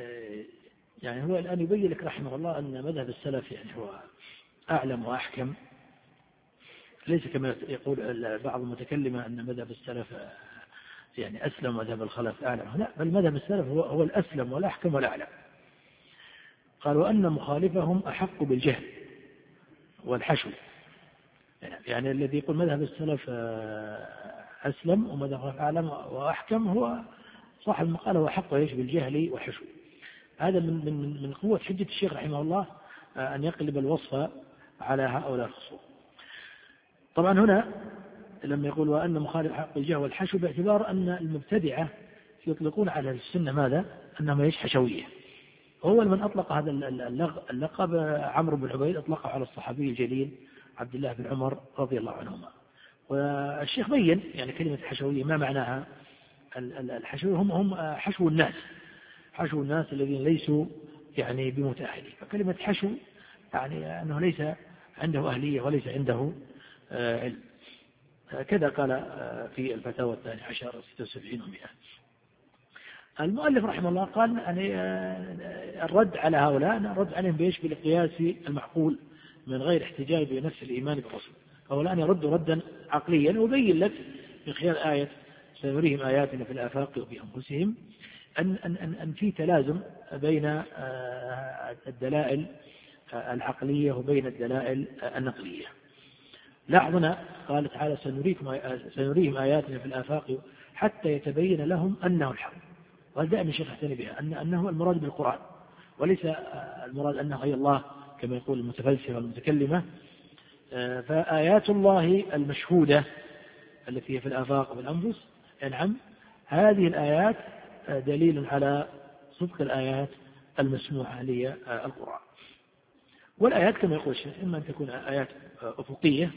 يعني هو الآن يبين لك رحمه الله أن مذهب السلف يعني هو أعلم وأحكم، ليس كما يقول بعض المتكلمة أن مذهب السلف يعني أسلم ومذهب الخلف أعلم، لا، بل مذهب السلف هو, هو الأسلم والأحكم والأعلم. قال: وأن مخالفهم أحق بالجهل والحشو، يعني الذي يقول مذهب السلف أسلم ومذهب الخلف أعلم وأحكم هو صاحب المقالة وحق ايش بالجهل والحشو. هذا من من من قوة حجة الشيخ رحمه الله أن يقلب الوصف على هؤلاء الخصوم. طبعا هنا لما يقول وأن مخالف حق الجهل والحشو باعتبار أن المبتدعة يطلقون على السنة ماذا؟ أنهم ايش حشوية. هو من أطلق هذا اللقب عمرو بن عبيد أطلقه على الصحابي الجليل عبد الله بن عمر رضي الله عنهما. والشيخ بين يعني كلمة حشوية ما معناها. الحشو هم هم حشو الناس، حشو الناس الذين ليسوا يعني بمتأهلين. فكلمة حشو يعني أنه ليس عنده أهلية وليس عنده علم. كذا قال في الفتاوى الثانية عشر ستة وسبعين ومئة. المؤلف رحمه الله قال يعني الرد على هؤلاء الرد عليهم بإيش؟ بالقياس المعقول من غير احتجاج بنفس الإيمان بالرسل. هؤلاء أن يردوا ردا عقليا، وبين لك من خلال آية سنريهم آياتنا في الآفاق وفي أنفسهم أن, أن, أن, أن في تلازم بين الدلائل العقلية وبين الدلائل النقلية. لاحظنا قال تعالى سنريكم سنريهم آياتنا في الآفاق حتى يتبين لهم أنه الحق. وهذا دائما الشيخ يعتني بها أن أنه المراد بالقرآن، وليس المراد أنه أي الله كما يقول المتفلسفة والمتكلمة. فآيات الله المشهودة التي هي في الآفاق والأنفس نعم هذه الآيات دليل على صدق الآيات المسموعة للقرآن. والآيات كما يقول الشيخ إما أن تكون آيات أفقية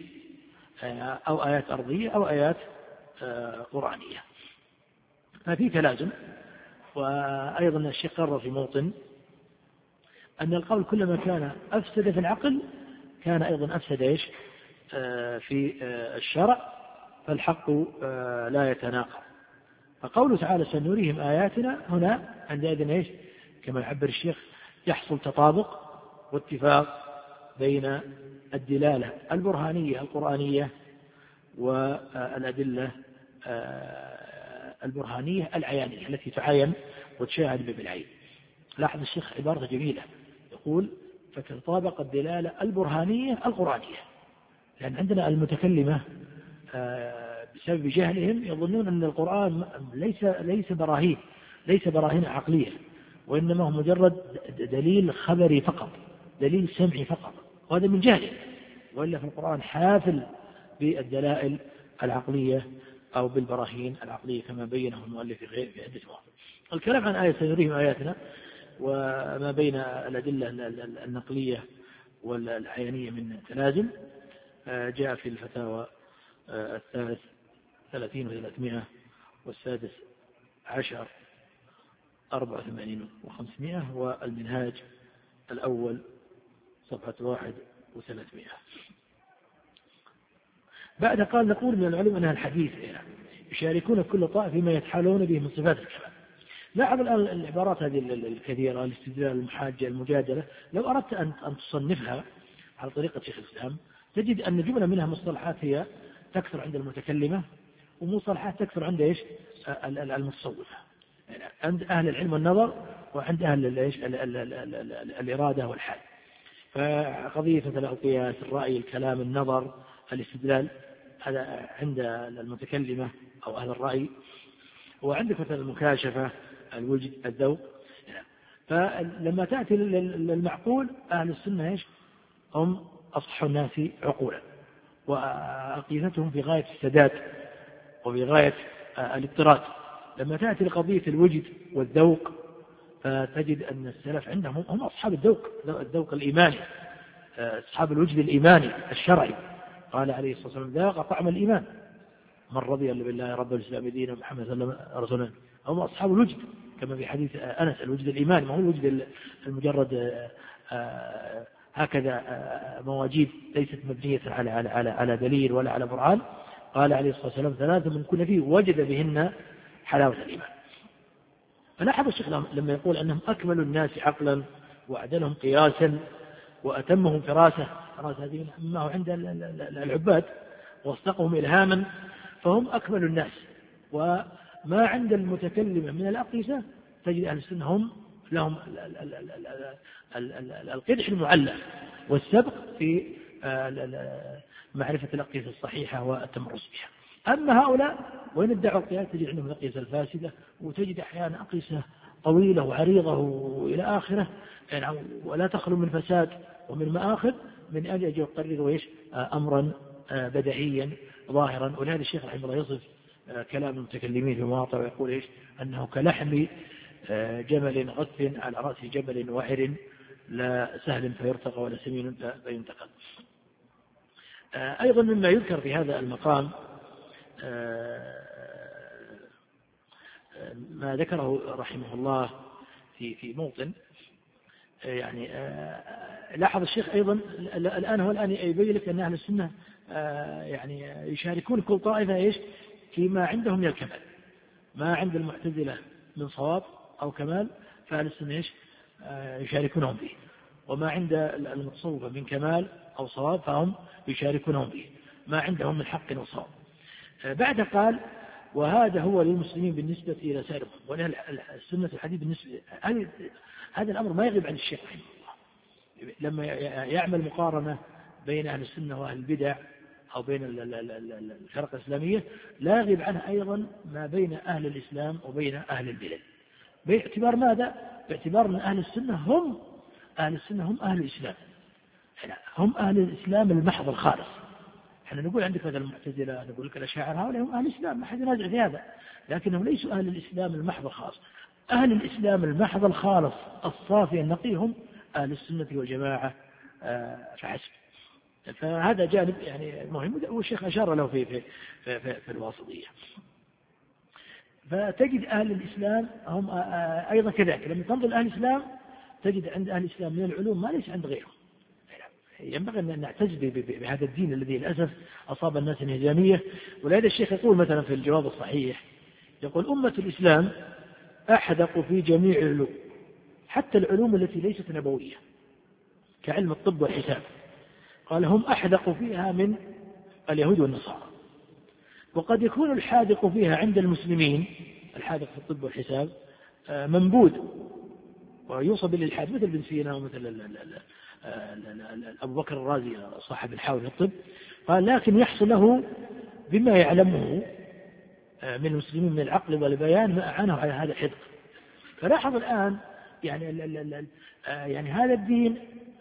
أو آيات أرضية أو آيات قرآنية، ففي تلازم. وأيضا الشيخ قرر في موطن أن القول كلما كان أفسد في العقل كان أيضا أفسد إيش في الشرع، فالحق لا يتناقض. فقوله تعالى سنريهم آياتنا هنا عندئذ إيش كما يعبر الشيخ يحصل تطابق واتفاق بين الدلالة البرهانية القرآنية والأدلة البرهانية العيانية التي تعاين وتشاهد بالعين. لاحظ الشيخ عبارة جميلة يقول فتطابق الدلالة البرهانية القرآنية، لأن عندنا المتكلمة بسبب جهلهم يظنون أن القرآن ليس ليس براهين ليس براهين عقلية، وإنما هو مجرد دليل خبري فقط، دليل سمعي فقط، وهذا من جهله. وإلا في القرآن حافل بالدلائل العقلية أو بالبراهين العقلية كما بينه المؤلف في غير في عدة مواضع. الكلام عن آية سنريهم آياتنا وما بين الأدلة النقلية والعيانية من تلازم جاء في الفتاوى الثالث ثلاثين وثلاثمائة والسادس عشر أربعة وثمانين وخمسمائة والمنهاج الأول صفحة واحد وثلاثمائة. بعد قال نقول من العلم أنها الحديث يعني يشاركون كل طائف فيما يتحالون به من صفات الكلام. لاحظ الآن العبارات هذه الكثيرة الاستدلال المحاجة المجادلة لو أردت أن تصنفها على طريقة شيخ الإسلام تجد أن جملة منها مصطلحات هي تكثر عند المتكلمة ومصطلحات تكثر عند إيش المتصوفة، يعني عند أهل العلم والنظر وعند أهل الإيش الإرادة والحال. فقضية مثل القياس الرأي الكلام النظر الاستدلال هذا عند المتكلمة أو أهل الرأي، وعندك مثل المكاشفة الوجد الذوق. فلما تأتي للمعقول أهل السنة إيش هم أصح الناس عقولا وعقيدتهم في غاية السداد وفي غاية الاضطراد. لما تأتي لقضية الوجد والذوق فتجد أن السلف عندهم هم أصحاب الذوق الذوق الإيماني، أصحاب الوجد الإيماني الشرعي. قال عليه الصلاة والسلام ذاق طعم الإيمان من رضي بالله رب الإسلام دينا محمد صلى الله عليه وسلم رسولا. هم أصحاب الوجد كما في حديث أنس الوجد الإيماني، ما هو الوجد المجرد هكذا مواجيد ليست مبنية على على على على دليل ولا على برهان. قال عليه الصلاة والسلام ثلاثة من كل فيه وجد بهن حلاوة الإيمان. فلاحظ الشيخ لما يقول أنهم أكمل الناس عقلا وأعدلهم قياسا وأتمهم فراسة، فراسة هذه ما هو عند العباد واصدقهم إلهاما، فهم أكمل الناس. وما عند المتكلمة من الأقيسة تجد أهل السنة هم لهم القدح المعلى والسبق في معرفة الأقيسة الصحيحة والتمرس بها. أما هؤلاء وإن ادعوا القياس تجد عندهم الأقيسة الفاسدة، وتجد أحيانا أقيسة طويلة وعريضة وإلى آخره يعني ولا تخلو من فساد ومن مآخذ من أجل أن يقرروا إيش أمرا بديهيا ظاهرا. ولهذا الشيخ رحمه الله يصف كلام المتكلمين في مواضع ويقول إيش أنه كلحم جمل غث على رأس جبل وعر لا سهل فيرتقى ولا سمين فينتقل. أيضا مما يذكر في هذا المقام ما ذكره رحمه الله في في موطن يعني لاحظ الشيخ أيضا الآن هو الآن يبين لك أن أهل السنة يعني يشاركون كل طائفة إيش فيما عندهم من الكمال. ما عند المعتزلة من صواب أو كمال فأهل السنة إيش يشاركونهم فيه، وما عند المتصوفة من كمال أو صواب فهم يشاركونهم فيه، ما عندهم من حق وصواب. بعد قال وهذا هو للمسلمين بالنسبة إلى سائر ولأهل السنة الحديث بالنسبة. هذا الأمر ما يغيب عن الشيخ رحمه الله لما يعمل مقارنة بين أهل السنة وأهل البدع أو بين الفرق الإسلامية، لا يغيب عنه أيضا ما بين أهل الإسلام وبين أهل البدع. باعتبار ماذا؟ باعتبار أن أهل السنة هم أهل السنة هم أهل الإسلام، هم أهل الإسلام المحض الخالص. احنا نقول عندك هذا المعتزلة، نقول لك الأشاعرة، هؤلاء هم أهل الإسلام ما حد ينازع في هذا، لكنهم ليسوا أهل الإسلام المحض الخالص. أهل الإسلام المحض الخالص الصافي النقي هم أهل السنة والجماعة فحسب. فهذا جانب يعني مهم، والشيخ أشار له في في في, في, في الواسطية. فتجد أهل الإسلام هم أيضا كذلك، لما تنظر أهل الإسلام تجد عند أهل الإسلام من العلوم ما ليس عند غيرهم. ينبغي أن نعتز بهذا الدين الذي للأسف أصاب الناس انهزامية. ولهذا الشيخ يقول مثلا في الجواب الصحيح، يقول أمة الإسلام أحدق في جميع العلوم حتى العلوم التي ليست نبوية كعلم الطب والحساب، قال هم أحدق فيها من اليهود والنصارى. وقد يكون الحادق فيها عند المسلمين، الحادق في الطب والحساب منبود ويوصل للإلحاد مثل بن سينا ومثل أبو بكر الرازي صاحب الحاوي في الطب، قال لكن يحصل له بما يعلمه من المسلمين من العقل والبيان ما أعانه على هذا الحدق. فلاحظ الآن يعني يعني هذا الدين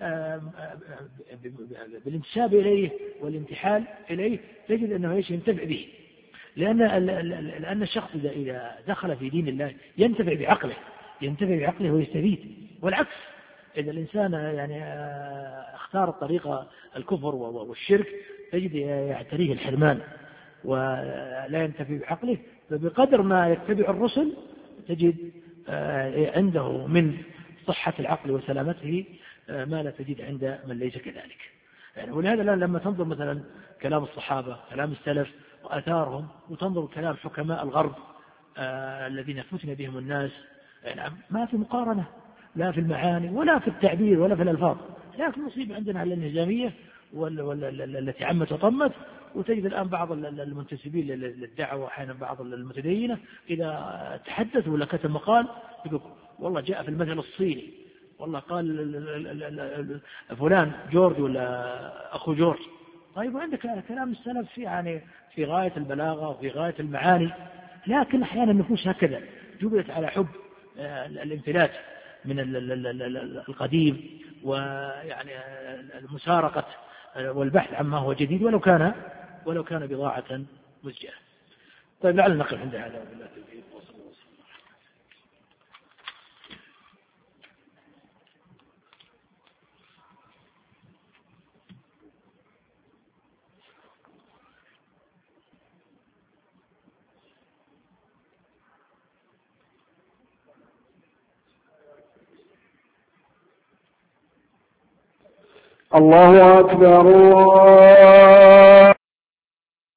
بالانتساب إليه والانتحال إليه تجد أنه ايش ينتفع به، لأن لأن الشخص إذا إذا دخل في دين الله ينتفع بعقله ينتفع بعقله ويستفيد. والعكس إذا الإنسان يعني اختار طريق الكفر والشرك تجد يعتريه الحرمان ولا ينتفع بعقله. فبقدر ما يتبع الرسل تجد عنده من صحة العقل وسلامته ما لا تجد عند من ليس كذلك. يعني ولهذا لما تنظر مثلا كلام الصحابة كلام السلف وآثارهم وتنظر كلام حكماء الغرب آه الذين فتن بهم الناس، يعني ما في مقارنة لا في المعاني ولا في التعبير ولا في الألفاظ. لكن المصيبة عندنا على الانهزامية التي عمت وطمت. وتجد الآن بعض المنتسبين للدعوة أحيانا بعض المتدينة إذا تحدثوا ولا كتب مقال يقول والله جاء في المثل الصيني، والله قال فلان جورج ولا أخو جورج. طيب وعندك كلام السلف في يعني في غاية البلاغة وفي غاية المعاني، لكن أحيانا النفوس هكذا جبلت على حب الانفلات من القديم ويعني المسارقة والبحث عما هو جديد ولو كان ولو كان بضاعة مزجاة. طيب لعل نقف عند هذا. الله أكبر الله